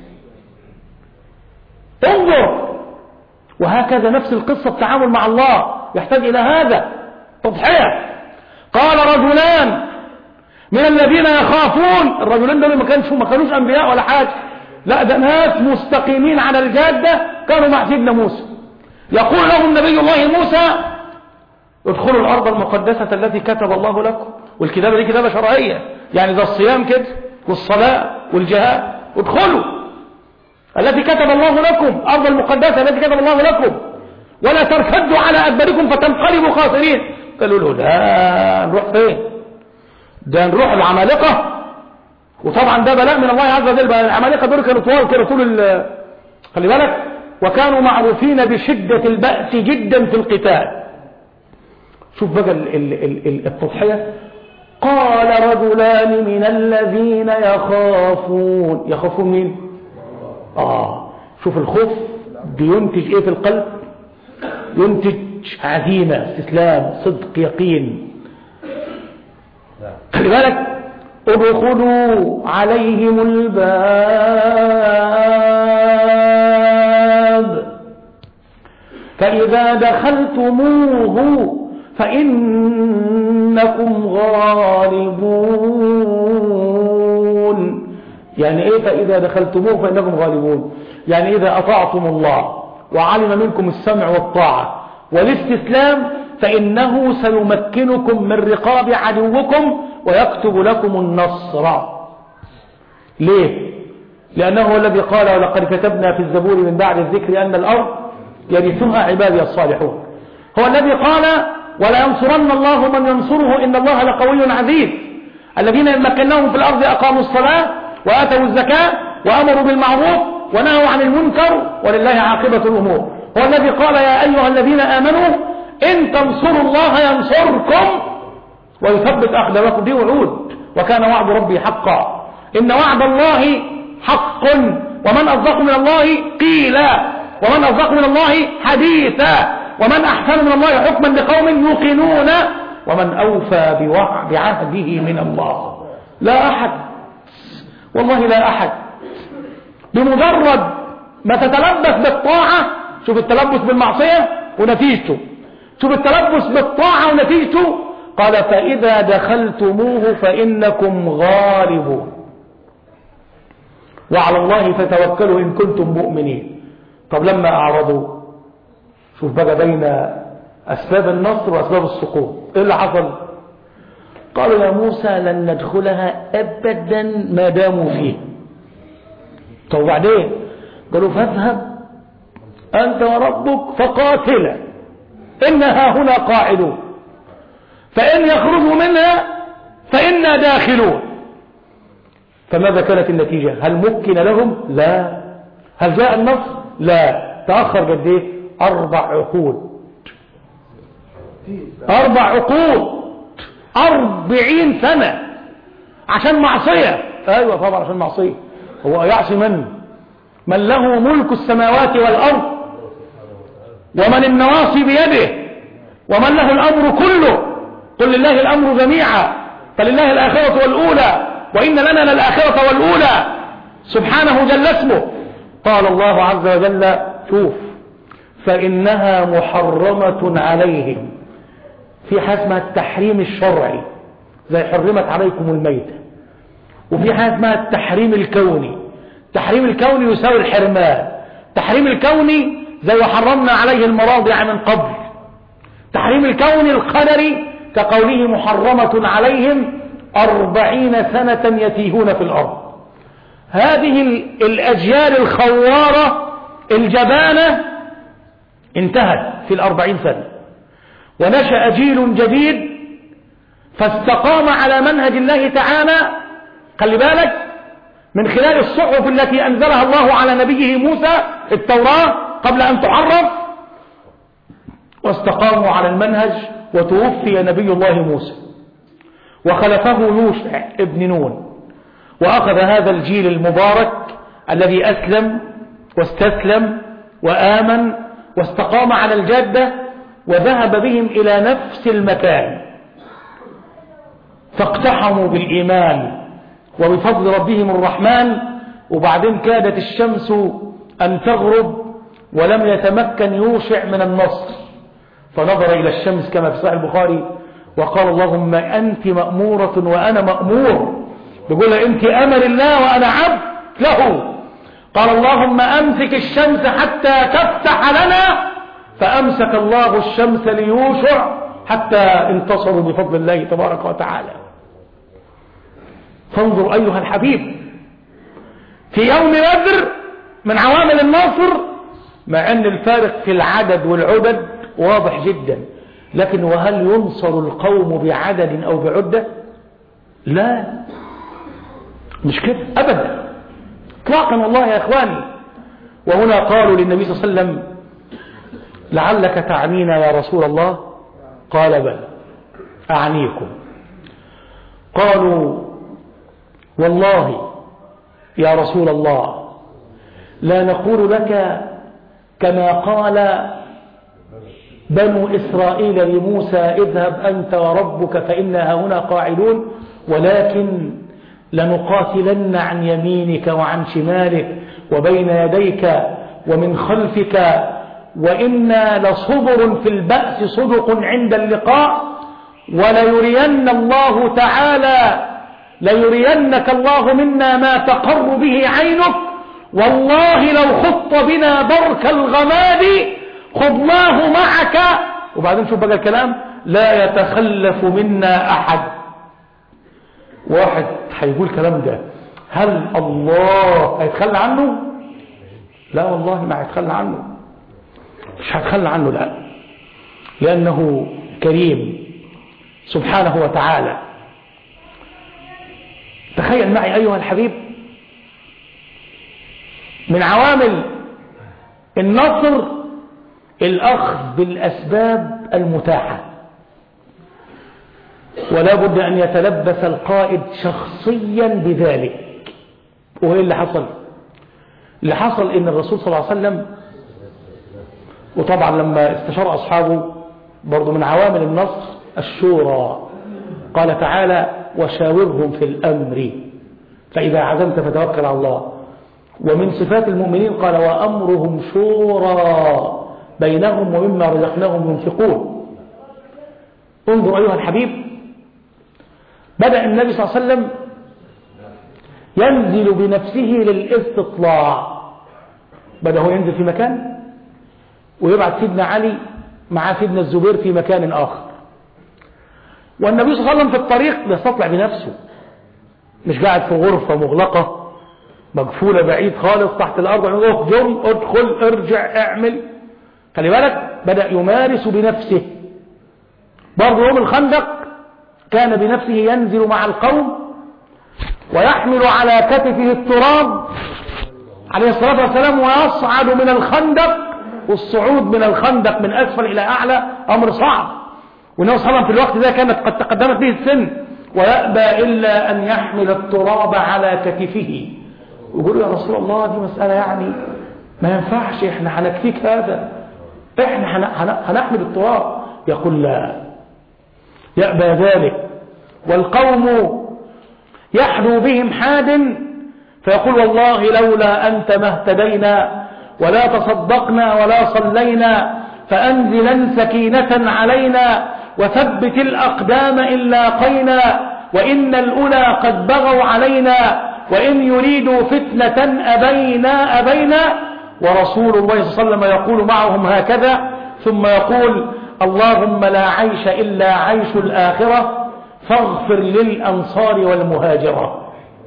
انظر، وهكذا نفس القصة التعامل مع الله يحتاج إلى هذا تضحية. قال رجلان من الذين يخافون، الرجلان دول ما كانش ما كانوش أنبياء ولا حاجة، لا ده ناس مستقيمين على الجادة كانوا مع سيدنا موسى. يقول لهم نبي الله موسى ادخلوا الأرض المقدسة التي كتب الله لكم. والكتابة دي كتابة شرعية، يعني ده الصيام كده والصلاة والجهاد، ادخلوا التي كتب الله لكم، أرض المقدسة التي كتب الله لكم، ولا ترتدوا على أدباركم فتنقلبوا خاسرين. قالوا له لا نروح فين؟ ده نروح العمالقة. وطبعا ده بلاء من الله عز وجل. العمالقة دول كانوا طوال كده طول ال خلي بالك، وكانوا معروفين بشدة البأس جدا في القتال. شوف بقى التضحية. قال رجلان من الذين يخافون، يخافون مين؟ آه شوف الخوف بينتج ايه في القلب؟ ينتج عزيمة، استسلام، صدق، يقين. خلي بالك، ادخلوا عليهم الباب فإذا دخلتموه فإنكم غالبون. يعني ايه فإذا دخلتموه فإنكم غالبون؟ يعني إذا أطعتم الله وعلم منكم السمع والطاعة والاستسلام فإنه سيمكنكم من رقاب عدوكم ويكتب لكم النصر. ليه؟ لأنه هو الذي قال ولقد كتبنا في الزبور من بعد الذكر أن الأرض يرثها عبادي الصالحون. هو الذي قال ولا ينصرن الله من ينصره إن الله لقوي عزيز. الذين إن مكناهم في الأرض أقاموا الصلاة وآتوا الزكاة وأمروا بالمعروف ونهوا عن المنكر ولله عاقبة الأمور. هو الذي قال يا أيها الذين آمنوا إن تنصروا الله ينصركم ويثبت أقدامكم. دي وعود، وكان وعد ربي حقا. إن وعد الله حق، ومن أصدق من الله قيلا، ومن أصدق من الله حديثا، ومن أحسن من الله حكما لقوم يوقنون، ومن أوفى بوعد بعهده من الله. لا أحد، والله لا أحد بمجرد ما تتلبس بالطاعة. شوف التلبس بالمعصية ونتيجته، شوف التلبس بالطاعة ونتيجته. قال فإذا دخلتموه فإنكم غالبون وعلى الله فتوكلوا إن كنتم مؤمنين. طب لما أعرضوا، شوف بقى بين أسباب النصر وأسباب السقوط إيه اللي حصل؟ قالوا يا موسى لن ندخلها أبدا ما داموا فيه. طب وبعدين؟ قالوا فاذهب أنت وربك فقاتلا إنها هنا قاعدون فإن يخرجوا منها فإنا داخلون. فماذا كانت النتيجة؟ هل مكن لهم؟ لا. هل جاء النصر؟ لا. تأخر قد ايه؟ أربع عقود. أربع عقود، أربعين سنة عشان معصية. أيوة طبعا عشان معصية. هو يعصي من؟ من له ملك السماوات والأرض ومن النواصي بيده ومن له الأمر كله. قل لله الأمر جميعا فلله الآخرة والأولى وإن لنا للآخرة والأولى سبحانه جل اسمه. قال الله عز وجل شوف فإنها محرمة عليهم. في حاجة اسمها التحريم الشرعي زي حرمت عليكم الميتة، وفي حاجة اسمها التحريم الكوني. التحريم الكوني يساوي الحرمان. التحريم الكوني زي وحرمنا عليه المراضع من قبل. التحريم الكوني القدري كقوله محرمة عليهم أربعين سنة يتيهون في الأرض. هذه الأجيال الخوارة الجبانة انتهت في الأربعين سنة، ونشأ جيل جديد فاستقام على منهج الله تعالى. خلي بالك من خلال الصحف التي أنزلها الله على نبيه موسى التوراة قبل أن تعرف، واستقاموا على المنهج. وتوفي نبي الله موسى وخلفه يوشع ابن نون، وأخذ هذا الجيل المبارك الذي أسلم واستسلم وآمن واستقام على الجادة وذهب بهم إلى نفس المكان، فاقتحموا بالإيمان وبفضل ربهم الرحمن. وبعدين كادت الشمس أن تغرب ولم يتمكن يوشع من النصر، فنظر إلى الشمس كما في صحيح البخاري وقال اللهم أنت مأمورة وأنا مأمور. بيقول أنت أمر الله وأنا عبد له. قال اللهم أمسك الشمس حتى تفتح لنا، فأمسك الله الشمس ليوشع حتى انتصروا بفضل الله تبارك وتعالى. فانظر أيها الحبيب، في يوم بدر من عوامل النصر، مع أن الفارق في العدد والعدد واضح جدا، لكن وهل ينصر القوم بعدد أو بعدة؟ لا، مش كده أبدا اطلاقا والله يا إخواني. وهنا قالوا للنبي صلى الله عليه وسلم لعلك تعنينا يا رسول الله؟ قال بل أعنيكم. قالوا والله يا رسول الله لا نقول لك كما قال بنو إسرائيل لموسى اذهب أنت وربك فإنا هنا قاعدون، ولكن لنقاتلن عن يمينك وعن شمالك وبين يديك ومن خلفك، وإنا لصبر في البأس صدق عند اللقاء، وليرين الله تعالى ليرينك الله منا ما تقر به عينك، والله لو خط بنا برك الغماد خضناه معك. وبعدين شوف بقى الكلام، لا يتخلف منا أحد. واحد هيقول كلام ده، هل الله هيتخلى عنه؟ لا والله ما هيتخلى عنه، مش هيتخلى عنه، لا، لأنه كريم سبحانه وتعالى. تخيل معي أيها الحبيب، من عوامل النصر الأخذ بالأسباب المتاحة، ولا بد أن يتلبس القائد شخصيا بذلك. وإيه اللي حصل؟ اللي حصل إن الرسول صلى الله عليه وسلم، وطبعا لما استشار أصحابه برضو من عوامل النصر الشورى، قال تعالى وشاورهم في الأمر فإذا عزمت فتوكل على الله. ومن صفات المؤمنين قال وأمرهم شورى بينهم ومما رزقناهم ينفقون. انظر أيها الحبيب، بدأ النبي صلى الله عليه وسلم ينزل بنفسه للاستطلاع. بدأ هو ينزل في مكان ويبعث سيدنا علي مع سيدنا الزبير في مكان آخر، والنبي صلى الله عليه وسلم في الطريق بيستطلع بنفسه، مش قاعد في غرفة مغلقة مقفولة بعيد خالص تحت الأرض، اهجم ادخل ارجع اعمل. خلي بالك، بدأ يمارس بنفسه. برضو يوم الخندق كان بنفسه ينزل مع القوم ويحمل على كتفه التراب عليه الصلاة والسلام ويصعد من الخندق. والصعود من الخندق من أسفل إلى أعلى أمر صعب، والنبي صلى الله عليه وسلم في الوقت ده كانت قد تقدمت به السن، ويأبى إلا أن يحمل التراب على كتفه. ويقول يا رسول الله دي مسألة يعني ما ينفعش، احنا هنكفيك هذا، احنا هنحمل التراب. يقول لا، يأبى ذلك. والقوم يحدو بهم حاد فيقول والله لولا أنت ما اهتدينا ولا تصدقنا ولا صلينا، فأنزلا سكينة علينا وثبت الأقدام إن لاقينا، وإن الأولى قد بغوا علينا، وإن يريدوا فتنة أبينا أبينا. ورسول الله صلى الله عليه وسلم يقول معهم هكذا، ثم يقول اللهم لا عيش إلا عيش الآخرة فاغفر للأنصار والمهاجرة،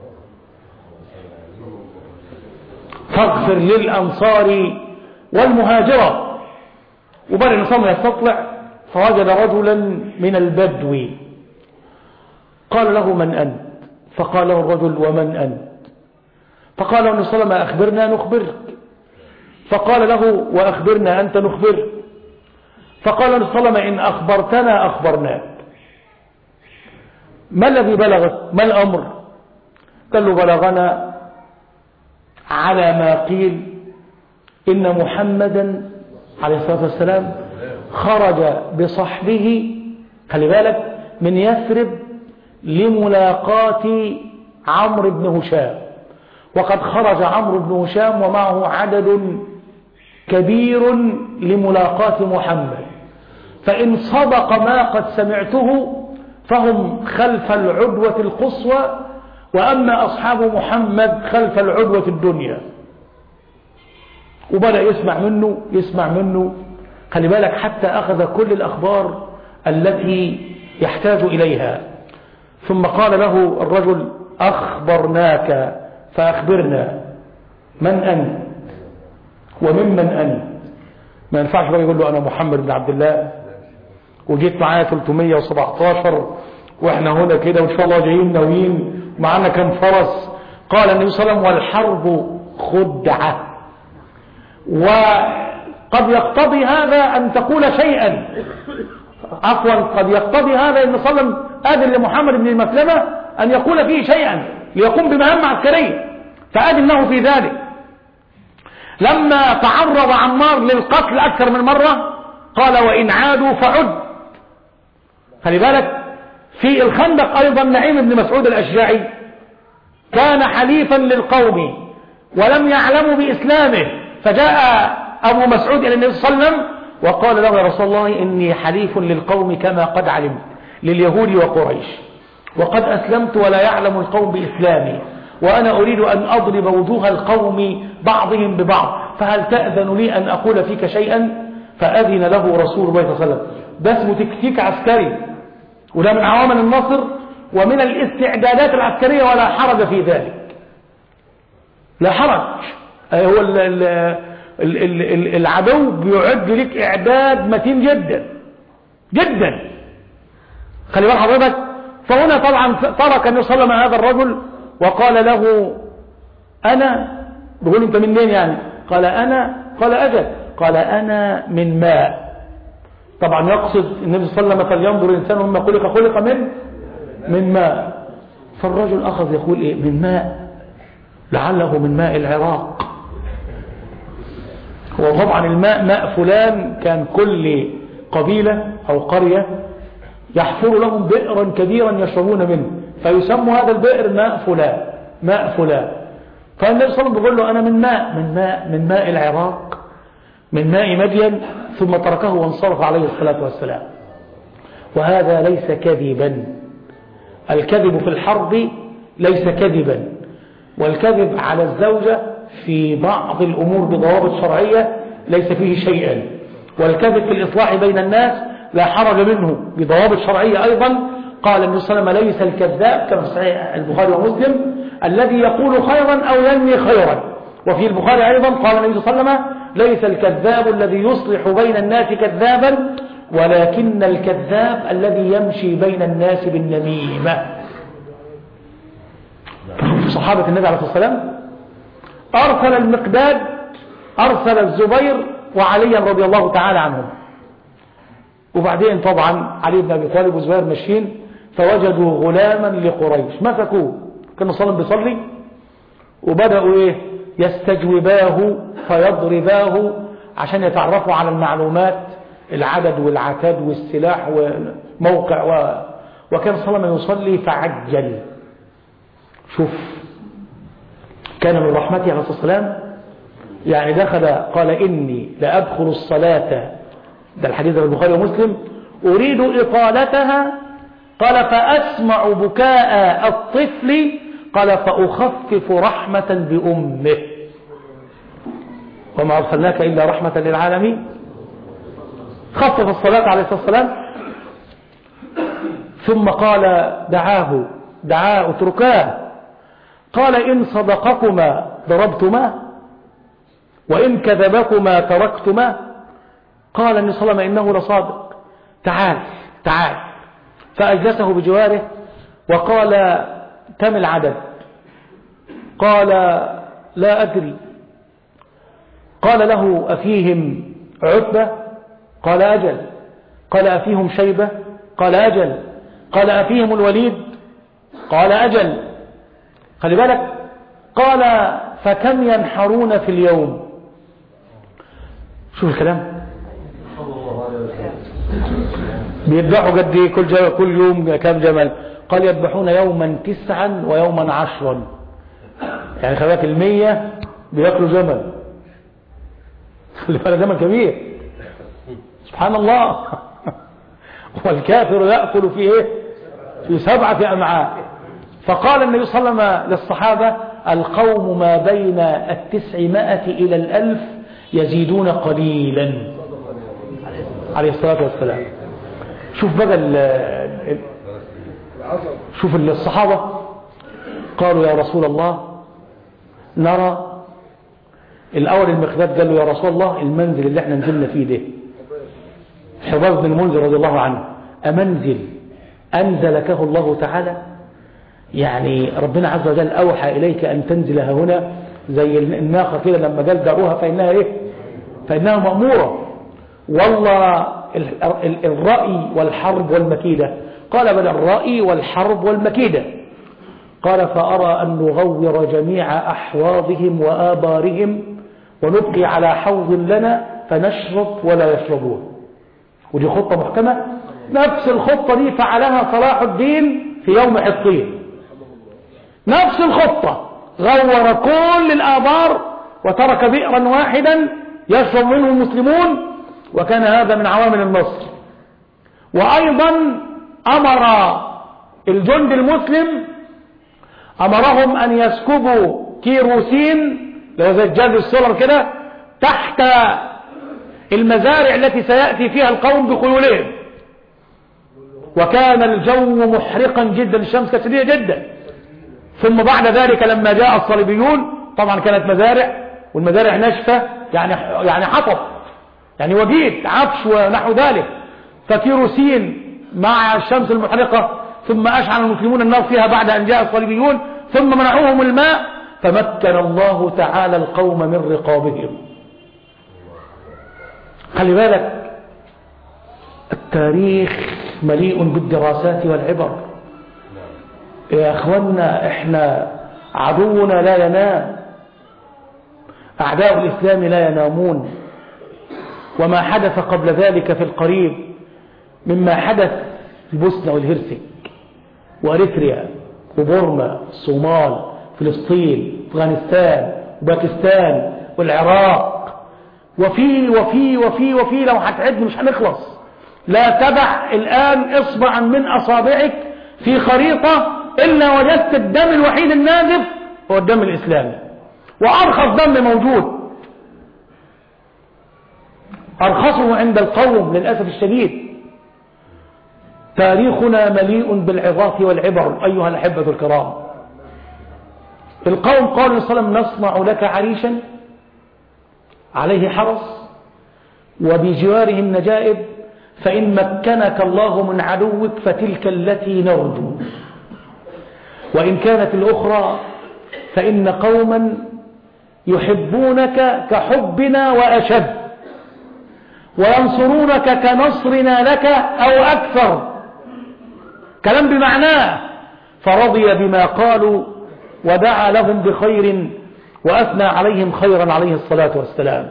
فاغفر للأنصار والمهاجرة. وبدأ النصارى يستطلع فوجد رجلا من البدو، قال له من أنت؟ فقال له الرجل ومن أنت؟ فقال له النبي صلى الله عليه وسلم أخبرنا نخبرك. فقال له وأخبرنا أنت نخبرك. فقال النبي صلى الله عليه وسلم إن أخبرتنا أخبرناك. ما الذي بلغك؟ ما الأمر؟ قال له بلغنا على ما قيل إن محمدا عليه الصلاة والسلام خرج بصحبه، خلي بالك، من يثرب لملاقاة عمرو بن هشام، وقد خرج عمرو بن هشام ومعه عدد كبير لملاقاة محمد، فإن صدق ما قد سمعته فهم خلف العدوة القصوى، وأما أصحاب محمد خلف العدوة الدنيا. وبدأ يسمع منه يسمع منه خلي بالك، حتى أخذ كل الأخبار التي يحتاج إليها. ثم قال له الرجل: أخبرناك فأخبرنا، من أنت وممن أنت؟ ما ينفعش بقى يقول له أنا محمد بن عبد الله وجيت معايا ثلاثمية وسبعتاشر وإحنا هنا كده وإن شاء الله جايين ناويين معنا كم فرس. قال النبي صلى الله عليه وسلم: والحرب خدعة. وقد يقتضي هذا أن تقول شيئا، عفوا قد يقتضي هذا أن صلى الله عليه وسلم أذن لمحمد بن المسلمة أن يقول فيه شيئا ليقوم بمهام عسكرية، فأذن له في ذلك. لما تعرض عمار للقتل أكثر من مرة قال: وإن عادوا فعد. خلي بالك، في الخندق أيضا نعيم بن مسعود الأشجعي كان حليفا للقوم ولم يعلموا بإسلامه، فجاء أبو مسعود إلى النبي صلى الله عليه وسلم وقال له: يا رسول الله إني حليف للقوم كما قد علمت، لليهود وقريش، وقد أسلمت ولا يعلم القوم بإسلامي، وأنا أريد أن أضرب وجوه القوم بعضهم ببعض، فهل تأذن لي أن أقول فيك شيئا؟ فأذن له رسول الله صلى الله عليه وسلم. ده اسمه تكتيك عسكري، وده من عوامل النصر ومن الاستعدادات العسكرية، ولا حرج في ذلك، لا حرج. هو ال ال ال ال العدو بيعد لك إعداد متين جدا جدا، خلي بال حضرتك. فهنا طبعا ترك النبي صلى الله عليه وسلم هذا الرجل وقال له: أنا، بيقول أنت منين يعني؟ قال: أنا. قال: أجل. قال: أنا من ماء. طبعا يقصد النبي صلى الله عليه وسلم: فلينظر الإنسان مما خلق، خلق من من ماء. فالرجل أخذ يقول: إيه من ماء؟ لعله من ماء العراق. وطبعا الماء ماء فلان، كان كل قبيلة أو قرية يحفر لهم بئرا كبيرا يشربون منه، فيسمى هذا البئر ماء فلان، ماء فلان. فالنبي صلى الله عليه وسلم بيقول له: أنا من ماء من ماء من ماء العراق، من ماء مدين. ثم تركه وانصرف عليه الصلاة والسلام. وهذا ليس كذبا. الكذب في الحرب ليس كذبا، والكذب على الزوجة في بعض الأمور بضوابط شرعية ليس فيه شيئا، والكذب في الإصلاح بين الناس لا حرج منه بضوابط شرعية أيضا. قال النبي صلى الله عليه وسلم: ليس الكذاب، كما في صحيح البخاري ومسلم، الذي يقول خيرا أو ينمي خيرا. وفي البخاري أيضا قال النبي صلى الله عليه وسلم: ليس الكذاب الذي يصلح بين الناس كذابا، ولكن الكذاب الذي يمشي بين الناس بالنميمة. صحابة النبي عليه الصلاة والسلام أرسل المقداد، أرسل الزبير وعليا رضي الله تعالى عنهم. وبعدين طبعا علي بن أبي طالب وزبير ماشيين، فوجدوا غلاما لقريش مسكوه، كانوا صلى بيصلي، وبدأوا إيه يستجوباه فيضرباه عشان يتعرفوا على المعلومات، العدد والعتاد والسلاح وموقع و... وكان صلى الله عليه وسلم يصلي فعجل. شوف، كان من رحمته عليه الصلاة والسلام، يعني دخل قال: إني لأدخل الصلاة، ده الحديث في البخاري ومسلم، أريد إطالتها، قال: فأسمع بكاء الطفل، قال: فأخفف رحمة بأمه، وما أرسلناك إلا رحمة للعالمين. خفف الصلاة عليه الصلاة والسلام. ثم قال: دعاه دعاه اتركاه. قال: إن صدقكما ضربتما، وإن كذبكما تركتما. قال النبي صلى الله عليه وسلم: إنه لصادق، تعال تعال. فأجلسه بجواره وقال: كم العدد؟ قال: لا أدري. قال له: أفيهم عتبة؟ قال: أجل. قال: أفيهم شيبة؟ قال: أجل. قال: أفيهم الوليد؟ قال: أجل. خلي بالك. قال: فكم ينحرون في اليوم؟ شوف الكلام، بيذبحوا قد ايه كل كل يوم كم جمل؟ قال: يذبحون يوما تسعا ويوما عشرا. يعني خلي بالك المية بياكلوا جمل، خلي بالك جمل كبير، سبحان الله. والكافر يأكل في ايه؟ في سبعة أمعاء. فقال النبي صلى الله عليه وسلم للصحابة: القوم ما بين التسعمائة إلى الألف يزيدون قليلا عليه الصلاة والسلام. شوف بقى ال شوف الصحابة قالوا يا رسول الله نرى الأول المقداد قال له يا رسول الله المنزل اللي احنا نزلنا فيه ده حباب بن المنذر رضي الله عنه أمنزل أنزلكه الله تعالى؟ يعني ربنا عز وجل أوحى إليك أن تنزل هنا زي الناقة كده لما قال دعوها فإنها إيه؟ فإنها مأمورة. والله الرأي والحرب والمكيدة. قال بل الرأي والحرب والمكيدة. قال فأرى أن نغور جميع أحواضهم وآبارهم ونبقي على حوض لنا فنشرب ولا يشربون. ودي خطة محكمة. نفس الخطة دي فعلها صلاح الدين في يوم حطين. نفس الخطة غور كل الآبار وترك بئرا واحدا يشرب منه المسلمون وكان هذا من عوامل النصر. وأيضا أمر الجند المسلم أمرهم أن يسكبوا كيروسين لو زي الجاز السولر كده تحت المزارع التي سيأتي فيها القوم بخيولهم. وكان الجو محرقا جدا الشمس كانت شديدة جدا. ثم بعد ذلك لما جاء الصليبيون طبعا كانت مزارع والمزارع ناشفة يعني يعني حطب يعني وجيد عفش ونحو ذلك فكيروسين مع الشمس المحرقة ثم أشعل المسلمون النار فيها بعد أن جاء الصليبيون ثم منعوهم الماء فمكن الله تعالى القوم من رقابهم. خلي بالك التاريخ مليء بالدراسات والعبر يا أخوانا. إحنا عدونا لا ينام. أعداء الإسلام لا ينامون. وما حدث قبل ذلك في القريب مما حدث في البوسنة والهرسك وأريتريا وبورما الصومال فلسطين أفغانستان وباكستان والعراق وفي وفي وفي وفي لو هتعد مش هنخلص. لا تدع الآن إصبعا من أصابعك في خريطة إلا وجدت الدم الوحيد النازف هو الدم الإسلامي. وأرخص دم موجود أرخصه عند القوم للأسف الشديد. تاريخنا مليء بالعظات والعبر أيها الأحبة الكرام. القوم قالوا صلى الله عليه وسلم نصنع لك عريشا عليه حرس وبجوارهم نجائب فإن مكنك الله من عدوك فتلك التي نرجو وإن كانت الأخرى فإن قوما يحبونك كحبنا وأشد وينصرونك كنصرنا لك أو أكثر. كلام بمعناه. فرضي بما قالوا ودعا لهم بخير وأثنى عليهم خيرا عليه الصلاة والسلام.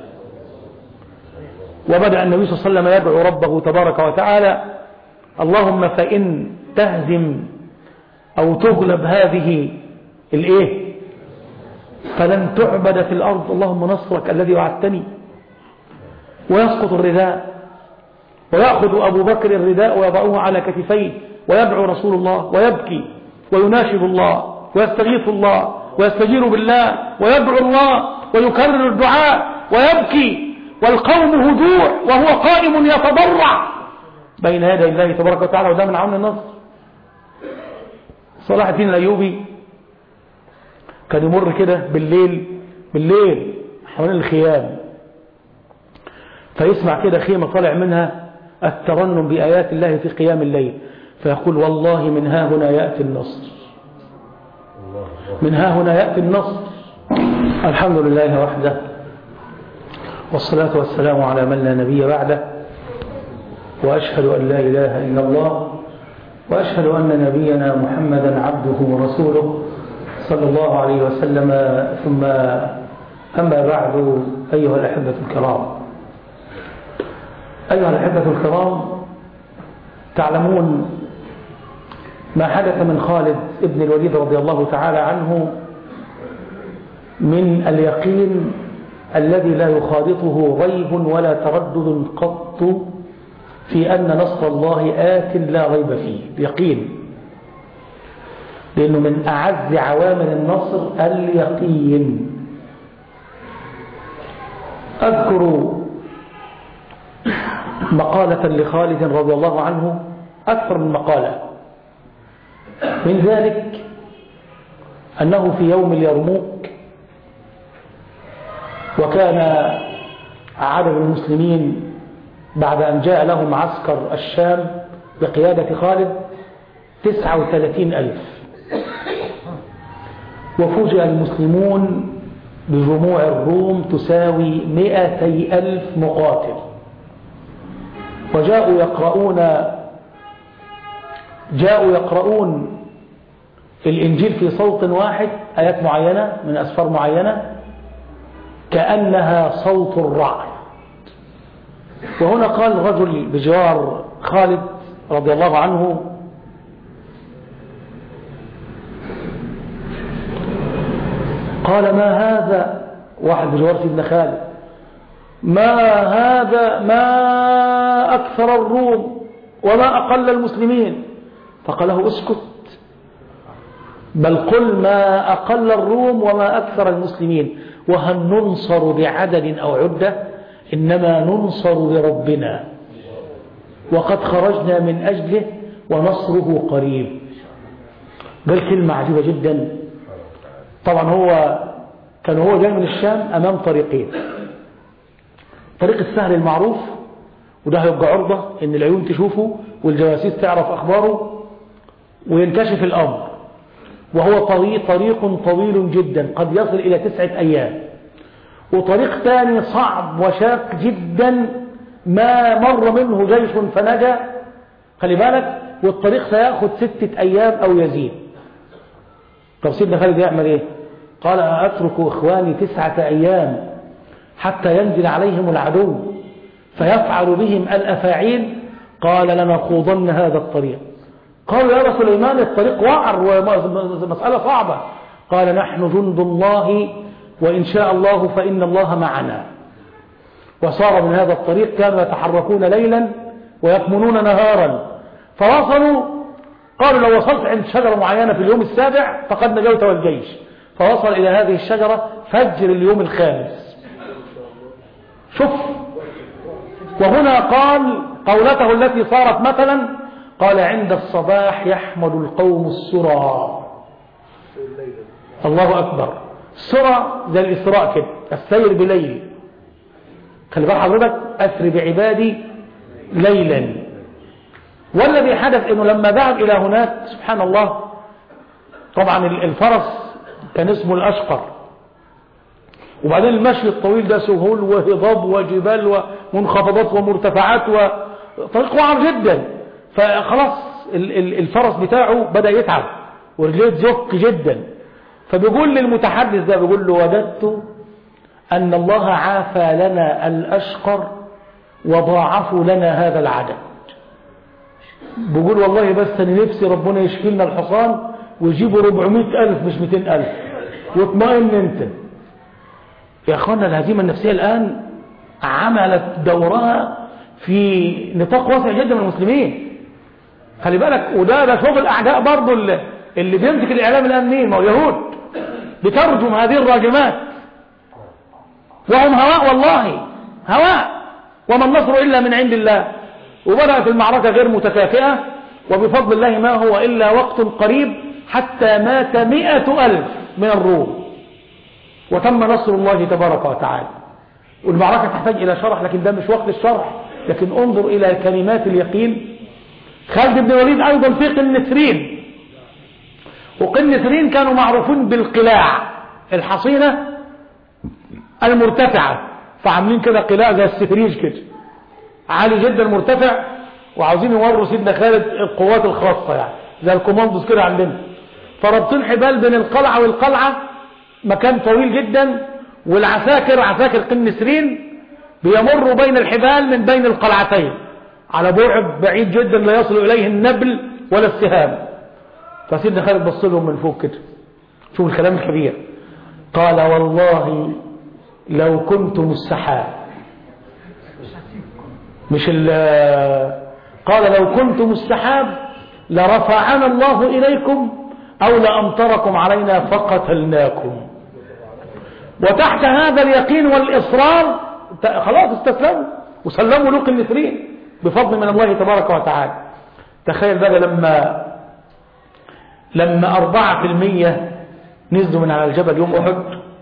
وبدأ النبي صلى الله عليه وسلم يدعو ربه تبارك وتعالى اللهم فإن تهزم أو تغلب هذه الإيه فلن تعبد في الأرض اللهم نصرك الذي وعدتني. ويسقط الرداء ويأخذ أبو بكر الرداء ويضعه على كتفيه ويدعو رسول الله ويبكي ويناشد الله ويستغيث الله ويستجير بالله ويدعو الله ويكرر الدعاء ويبكي والقوم هدوء وهو قائم يتضرع بين يدي الله تبارك وتعالى. وده من عون النصر. صلاح الدين الأيوبي كان يمر كده بالليل بالليل حوالين الخيام فيسمع كده خيمة طالع منها الترنم بآيات الله في قيام الليل فيقول والله من ها هنا يأتي النصر من ها هنا يأتي النصر. الحمد لله وحده والصلاة والسلام على من لا نبي بعده وأشهد أن لا إله إلا الله وأشهد أن نبينا محمدا عبده ورسوله صلى الله عليه وسلم. ثم أما بعد أيها الأحبة الكرام أيها الأحبة الكرام تعلمون ما حدث من خالد ابن الوليد رضي الله تعالى عنه من اليقين الذي لا يخالطه ريب ولا تردد قط في أن نصر الله آت لا ريب فيه يقين. لأنه من أعز عوامل النصر اليقين. أذكر مقالة لخالد رضي الله عنه، أكثر من مقالة. من ذلك أنه في يوم اليرموك، وكان عدد المسلمين بعد أن جاء لهم عسكر الشام بقيادة خالد تسعة وثلاثين ألف، وفوجئ المسلمون بجموع الروم تساوي مئتي ألف مقاتل، وجاءوا يقرؤون جاءوا يقرؤون الإنجيل في صوت واحد، آيات معينة من أسفار معينة كأنها صوت الرعد. وهنا قال رجل بجوار خالد رضي الله عنه: قال ما هذا؟ واحد بجوار سيدنا خالد: ما هذا؟ ما أكثر الروم وما أقل المسلمين. فقال له: اسكت، بل قل ما أقل الروم وما أكثر المسلمين، وهل ننصر بعدد أو عدة؟ إنما ننصر بربنا، وقد خرجنا من أجله ونصره قريب. قال كلمة عجيبة جدا. طبعا هو كان هو جاي من الشام أمام طريقين: طريق السهل المعروف، وده هيبقى عرضة إن العيون تشوفه والجواسيس تعرف أخباره وينكشف الأمر، وهو طريق, طريق طويل جدا قد يصل إلى تسعة أيام. وطريق ثاني صعب وشاق جدا ما مر منه جيش فنجا، خلي بالك، والطريق سيأخذ ستة أيام أو يزيد. طب سيدنا خالد يعمل إيه؟ قال: أترك إخواني تسعة أيام حتى ينزل عليهم العدو فيفعل بهم الأفاعيل؟ قال: لنخوضن هذا الطريق. قالوا: يا رسول سليمان الطريق وعر ومسألة صعبة. قال: نحن جند الله، وإن شاء الله فإن الله معنا. وصار من هذا الطريق كانوا يتحركون ليلا ويكمنون نهارا، فوصلوا، قالوا: لو وصلت عند شجرة معينة في اليوم السابع فقد نجوت والجيش. فوصل إلى هذه الشجرة فجر اليوم الخامس. شوف، وهنا قال قولته التي صارت مثلا، قال: عند الصباح يحمد القوم السرى. الله أكبر. السرى زي الإسراء كده، السير بليل. خلي بال حضرتك: أسر بعبادي ليلا. والذي حدث انه لما ذهب الى هناك سبحان الله، طبعا الفرس كان اسمه الاشقر، وبعدين المشي الطويل ده سهول وهضاب وجبال ومنخفضات ومرتفعات وطريق وعر جدا، فخلاص الفرس بتاعه بدأ يتعب ورجليه تزك جدا. فبيقول للمتحدث ده، بيقول له: وددت ان الله عافى لنا الاشقر وضاعفوا لنا هذا العدد. بقول والله بس أنا نفسي ربنا يشفي لنا الحصان ويجيبوا أربعمائة ألف مش مئتين ألف واطمئن انت. يا أخوانا الهزيمة النفسية الآن عملت دورها في نطاق واسع جدا من المسلمين، خلي بالك. وده ده شغل الأعداء برضو اللي, اللي بيمسك الإعلام الآن مين؟ ما هو يهود بترجم هذه الراجمات، وهم هواء، والله هواء، وما النصر إلا من عند الله. وبدأت المعركة غير متكافئة، وبفضل الله ما هو إلا وقت قريب حتى مات مئة ألف من الروم، وتم نصر الله تبارك وتعالى. والمعركة تحتاج إلى شرح، لكن ده مش وقت الشرح، لكن انظر إلى كلمات اليقين. خالد بن الوليد أيضا في قنسرين، وقنسرين كانوا معروفون بالقلاع الحصينة المرتفعة، فعاملين كده قلاع زي السفريج كده عالي جدا مرتفع، وعاوزين يوروا سيدنا خالد القوات الخاصة يعني زي الكوماندوز كده عندنا، فربطين حبال بين القلعة والقلعة، مكان طويل جدا، والعساكر عساكر قنسرين بيمروا بين الحبال من بين القلعتين على بعد بعيد جدا لا يصل إليه النبل ولا السهام. فسيدنا خالد بص لهم من فوق كده، شوف الكلام الكبير، قال: والله لو كنتم السحاب، مش قال لو كنتم السحاب لرفعنا الله إليكم أو لأمطركم علينا فقتلناكم. وتحت هذا اليقين والإصرار خلاص استسلموا وسلموا لوق النسرين بفضل من الله تبارك وتعالى. تخيل بقى لما لما أربعة في المية نزلوا من على الجبل يوم أحد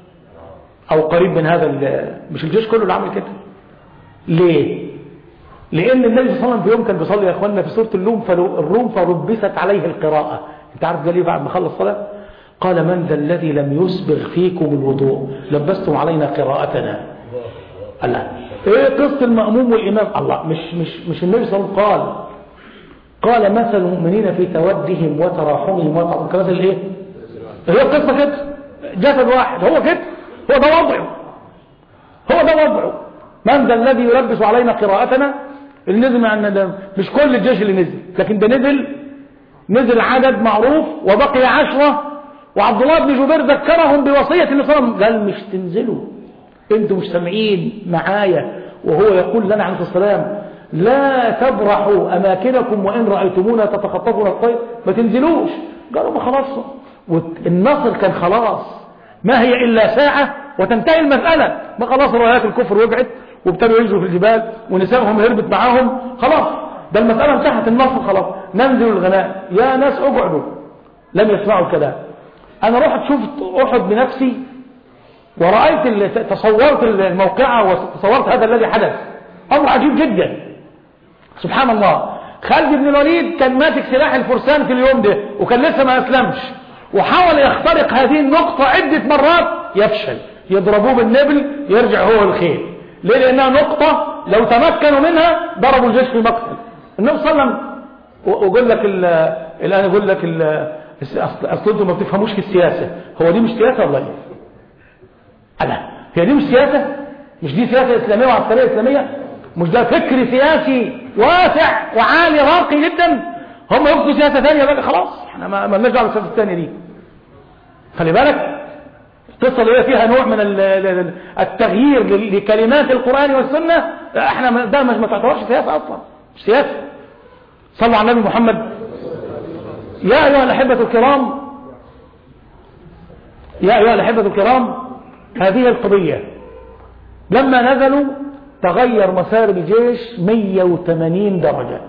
أو قريب من هذا، مش الجيش كله اللي عمل كده. ليه؟ لأن النبي صلى الله عليه وسلم في يوم كان بيصلي يا أخواننا في سورة اللوم الروم فربست عليه القراءة. أنت عارف قال إيه بعد ما خلص الصلاة؟ قال من ذا الذي لم يسبغ فيكم الوضوء لبستم علينا قراءتنا. الله ايه قصة المأموم والإمام؟ الله مش مش مش النبي صلى الله عليه وسلم قال قال مثل المؤمنين في تودهم وتراحمهم وتعاطفهم كمثل ايه؟ هي القصة كده، جسد واحد، هو كده، هو ده وضعه، هو ده وضعه. من ذا الذي يلبس علينا قراءتنا؟ اللي نزل عن مش كل الجيش اللي نزل، لكن ده نزل نزل عدد معروف وبقي عشرة. وعبد الله بن جبير ذكرهم بوصية النبي صلى الله عليه وسلم قال مش تنزلوا، انتم مش سامعين معايا وهو يقول لنا عليه السلام لا تبرحوا أماكنكم وإن رأيتمونا تتخطفون الطير، ما تنزلوش. قالوا ما خلاص والنصر كان خلاص، ما هي إلا ساعة وتنتهي المسألة. ما خلاص رايات الكفر وقعت وابتدوا يجروا في الجبال ونسائهم هربت معاهم، خلاص ده المسألة انتهت، النصر خلاص، ننزل الغناء. يا ناس اقعدوا، لم يسمعوا الكلام. أنا رحت شفت أحد بنفسي ورأيت تصورت الموقعة وتصورت هذا الذي حدث، أمر عجيب جدا. سبحان الله، خالد بن الوليد كان ماسك سلاح الفرسان في اليوم ده وكان لسه ما أسلمش، وحاول يخترق هذه النقطة عدة مرات يفشل، يضربوه بالنبل يرجع هو الخيل. ليه؟ لأنها نقطة لو تمكنوا منها ضربوا الجيش في مقتل. النبي صلى الله عليه وسلم وأقول لك الآن أقول لك أصل أنتم ما بتفهموش في السياسة، هو دي مش سياسة ولا إيه؟ ألا هي دي مش سياسة؟ مش دي سياسة إسلامية وعسكرية إسلامية؟ مش ده فكر سياسي واسع وعالي راقي جدا؟ هم يقصدوا سياسة ثانية بقى خلاص، احنا ما نرجع للسياسة الثانية دي. خلي بالك القصة اللي فيها نوع من التغيير لكلمات القرآن والسنة، احنا ده ما تعتبرش سياسة أصلا، مش سياسة. صلوا على النبي محمد. يا أيها الأحبة الكرام، يا أيها الأحبة الكرام، هذه القضية لما نزلوا تغير مسار الجيش مية وثمانين درجة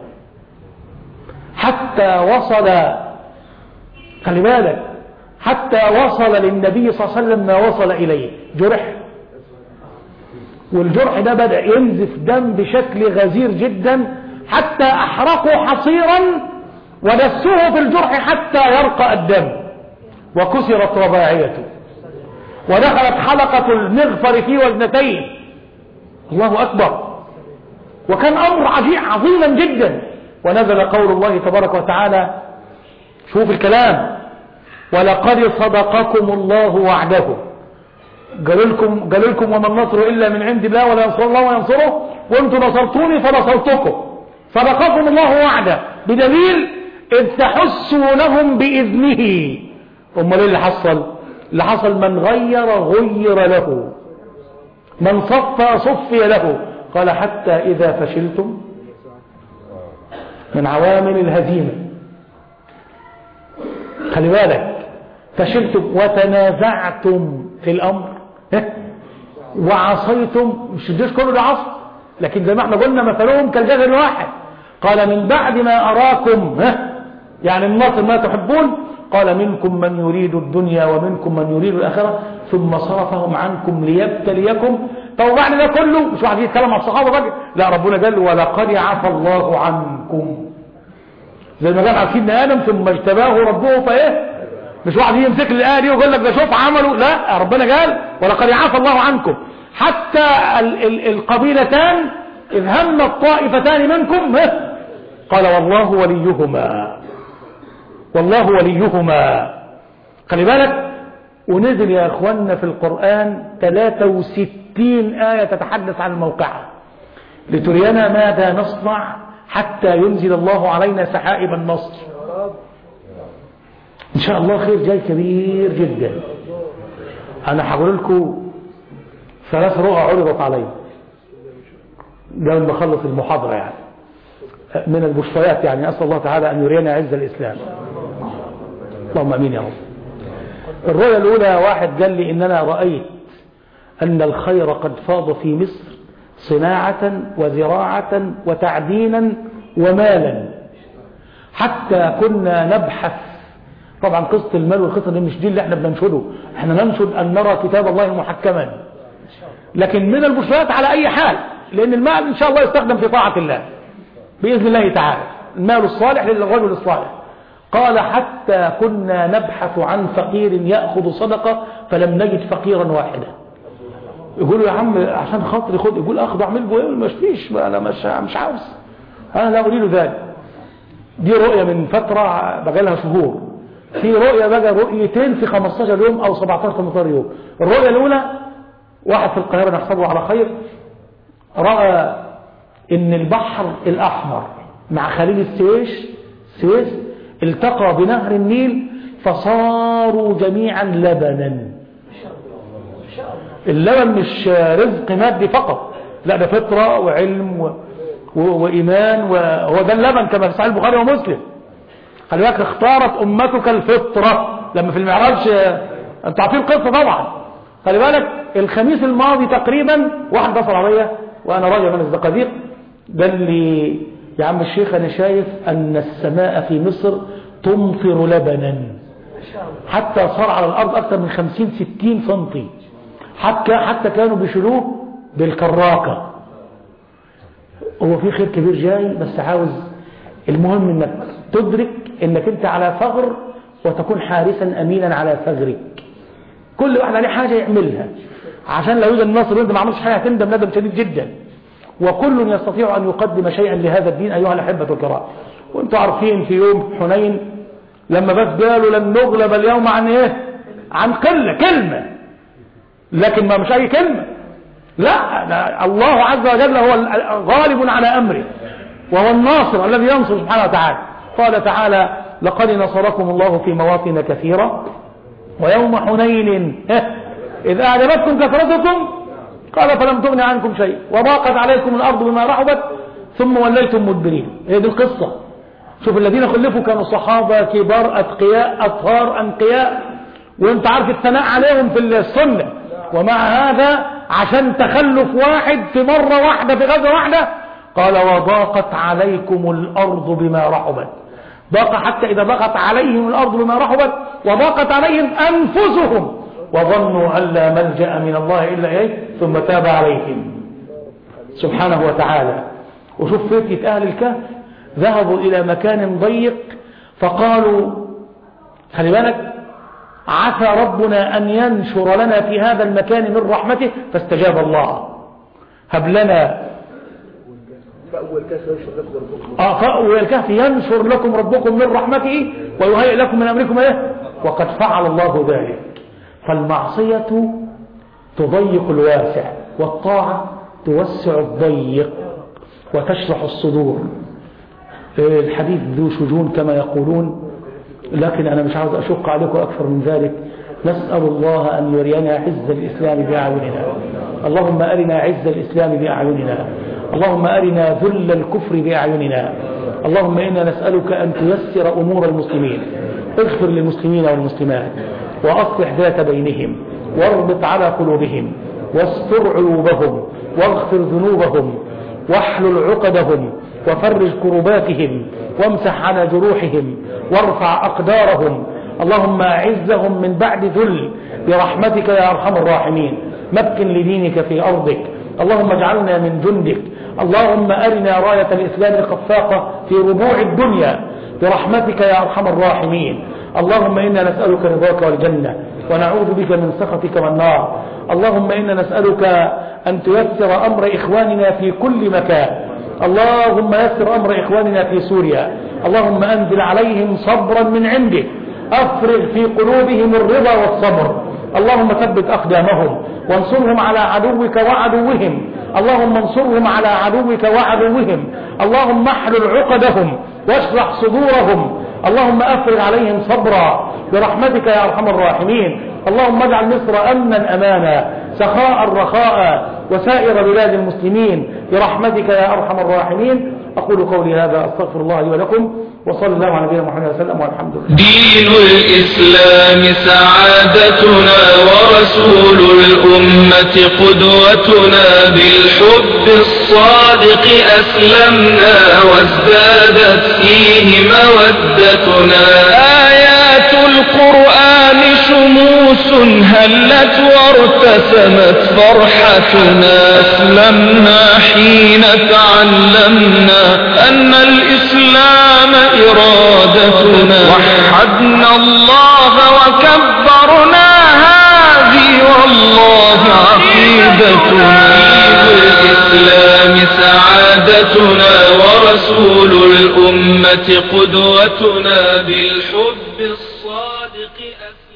حتى وصل، خلي بالك، حتى وصل للنبي صلى الله عليه وسلم ما وصل إليه، جرح، والجرح ده بدأ ينزف دم بشكل غزير جدا حتى أحرقوا حصيرا ودسوه في الجرح حتى يرقى الدم وكسرت رباعيته ودخلت حلقة المغفر في وجنتين. الله أكبر. وكان أمر عجيب عظيما جدا. ونزل قول الله تبارك وتعالى، شوف الكلام، ولقد صدقكم الله وعده. قالوا لكم قالوا لكم وما النصر إلا من عند الله ولا ينصر الله وينصره وانتم نصرتوني فنصرتكم. صدقكم الله وعده بدليل إذ تحسونهم بإذنه. أمال اللي حصل؟ اللي حصل من غير غير له، من صفى صفي له. قال حتى إذا فشلتم، من عوامل الهزيمة، خلي بالك، فشلتم وتنازعتم في الأمر وعصيتم. مش الجيش كله ده عصر، لكن زي ما احنا قلنا مثلهم كالجسد الواحد. قال من بعد ما أراكم، يعني الناصر ما تحبون، قال منكم من يريد الدنيا ومنكم من يريد الآخرة ثم صرفهم عنكم ليبتليكم. طب بعد ده كله مش واحد يتكلم عن الصحابة بقى، لا، ربنا قال ولقد عفى الله عنكم، زي ما قال على سيدنا آدم ثم اجتباه ربه فايه. مش واحد يمسك الآية دي ويقول لك ده شوف عمله، لا، ربنا قال ولقد عفى الله عنكم. حتى ال ال القبيلتان إذ هم الطائفتان منكم قال والله وليهما، والله وليهما. خلي بالك، ونزل يا اخواننا في القرآن ثلاثة وستين آية تتحدث عن الموقعة لترينا ماذا نصنع حتى ينزل الله علينا سحائب النصر. ان شاء الله خير جاي كبير جدا. انا هقول لكم ثلاث رؤى عرضت علي قبل ما اخلص المحاضرة، يعني من البشريات، يعني اسال الله تعالى ان يرينا عز الاسلام، اللهم امين يا رب. الرؤيا الاولى، واحد قال لي ان انا رايت ان الخير قد فاض في مصر صناعة وزراعة وتعدينا ومالا، حتى كنا نبحث. طبعا قصة المال والقصة دي مش دي اللي احنا بننشده، احنا ننشد أن نرى كتاب الله محكما، لكن من البشرات على أي حال، لأن المال إن شاء الله يستخدم في طاعة الله بإذن الله تعالى، المال الصالح للرجل الصالح. قال حتى كنا نبحث عن فقير يأخذ صدقة فلم نجد فقيرا واحدا. يقولوا يا عم عشان خاطري خد، يقول أخذ أعمل له مش فيش، أنا مش مش عاوز، أنا لا أريد ذلك. دي رؤية من فترة بقى لها شهور. في رؤية بقى رؤيتين في خمستاشر يوم أو سبعتاشر ثمانية عشر يوم. الرؤية الأولى واحد في القاهرة نحسبه على خير، رأى إن البحر الأحمر مع خليج السويس السويس التقى بنهر النيل فصاروا جميعا لبنا. اللبن مش رزق مادي فقط، لا ده فطرة وعلم و... و... وإيمان، وهو ده اللبن كما في صحيح البخاري ومسلم. خلي بالك اختارت أمتك الفطرة لما في المعراج، انت عارفين القصة طبعا. خلي بالك الخميس الماضي تقريبا واحد اتصل عليا وأنا راجع من الزقازيق، قال لي يا عم الشيخ أنا شايف أن السماء في مصر تمطر لبنا، حتى صار على الأرض أكثر من خمسين ستين سنتي، حتى حتى كانوا بيشيلوه بالكراكة. هو في خير كبير جاي، بس عاوز المهم انك تدرك انك انت على ثغر وتكون حارسا امينا على ثغرك. كل واحد عليه حاجة يعملها، عشان لو يوجد النصر وانت ما عملتش حاجة هتندم ندم شديد جدا. وكل يستطيع ان يقدم شيئا لهذا الدين ايها الاحبة الكرام. وانتم عارفين في يوم حنين لما بس قالوا لن نغلب اليوم عن ايه؟ عن قلة كلمة، لكن ما مش اي كلمة، لا, لا الله عز وجل هو غالب على امره، وهو الناصر الذي ينصر سبحانه وتعالى. قال تعالى لقد نصركم الله في مواطن كثيرة ويوم حنين إذ أعجبتكم كثرتكم قال فلم تغن عنكم شيء وضاقت عليكم الأرض بما رحبت ثم وليتم مدبرين. هي دي القصة. شوف الذين خلفوا كانوا صحابة كبار أتقياء أطهار أنقياء، وانت عارف الثناء عليهم في السنة، ومع هذا عشان تخلف واحد في مرة واحدة في غزة واحدة قال وضاقت عليكم الأرض بما رحبت. ضاق حتى إذا ضاقت عليهم الأرض بما رحبت وضاقت عليهم أنفسهم وظنوا أن لا ملجأ من الله إلا إيه ثم تاب عليهم سبحانه وتعالى. وشوف فتية أهل الكهف ذهبوا إلى مكان ضيق فقالوا خلي بالك عسى ربنا أن ينشر لنا في هذا المكان من رحمته فاستجاب الله هب لنا فأول الكهف ينشر لكم ربكم من رحمته ويهيئ لكم من أمركم إيه وقد فعل الله ذلك. فالمعصية تضيق الواسع والطاعة توسع الضيق وتشرح الصدور. الحديث ذو شجون كما يقولون، لكن أنا مش عاوز أشق عليكم أكثر من ذلك. نسأل الله أن يرينا عز الإسلام بأعيننا، اللهم أرنا عز الإسلام بأعيننا، اللهم أرنا ذل الكفر بأعيننا، اللهم إنا نسألك أن تيسر أمور المسلمين، اغفر للمسلمين والمسلمات وأصلح ذات بينهم واربط على قلوبهم واستر عيوبهم واغفر ذنوبهم واحلل عقدهم وفرج كرباتهم وامسح على جروحهم وارفع أقدارهم. اللهم أعزهم من بعد ذل برحمتك يا أرحم الراحمين. مكن لدينك في أرضك، اللهم اجعلنا من جندك. اللهم أرنا راية الإسلام الخفاقة في ربوع الدنيا برحمتك يا أرحم الراحمين. اللهم إنا نسألك رضاك والجنة ونعوذ بك من سخطك والنار. اللهم إنا نسألك أن تيسر أمر إخواننا في كل مكان. اللهم يسر أمر إخواننا في سوريا، اللهم أنزل عليهم صبرا من عندك، أفرغ في قلوبهم الرضا والصبر. اللهم ثبت أقدامهم وانصرهم على عدوك وعدوهم، اللهم انصرهم على عدوك وعدوهم. اللهم احلل عقدهم واشرح صدورهم، اللهم أفرغ عليهم صبرا برحمتك يا أرحم الراحمين. اللهم اجعل مصر أمنا أمانا سخاء رخاء وسائر بلاد المسلمين برحمتك يا أرحم الراحمين. أقول قولي هذا، أستغفر الله لي ولكم، وصلى الله على نبينا محمد وسلم، والحمد لله. دين الإسلام سعادتنا، ورسول الأمة قدوتنا، بالحب الصادق أسلمنا، وازدادت فيه مودتنا. آيات القرآن شموس هلت وارتسمت فرحتنا، أسلمنا حين تعلمنا أن الإسلام إرادتنا، وحدنا الله وكبرنا، هذه والله عقيدتنا. الإسلام سعادتنا، ورسول الأمة قدوتنا، بالحب الصادق أسلمنا.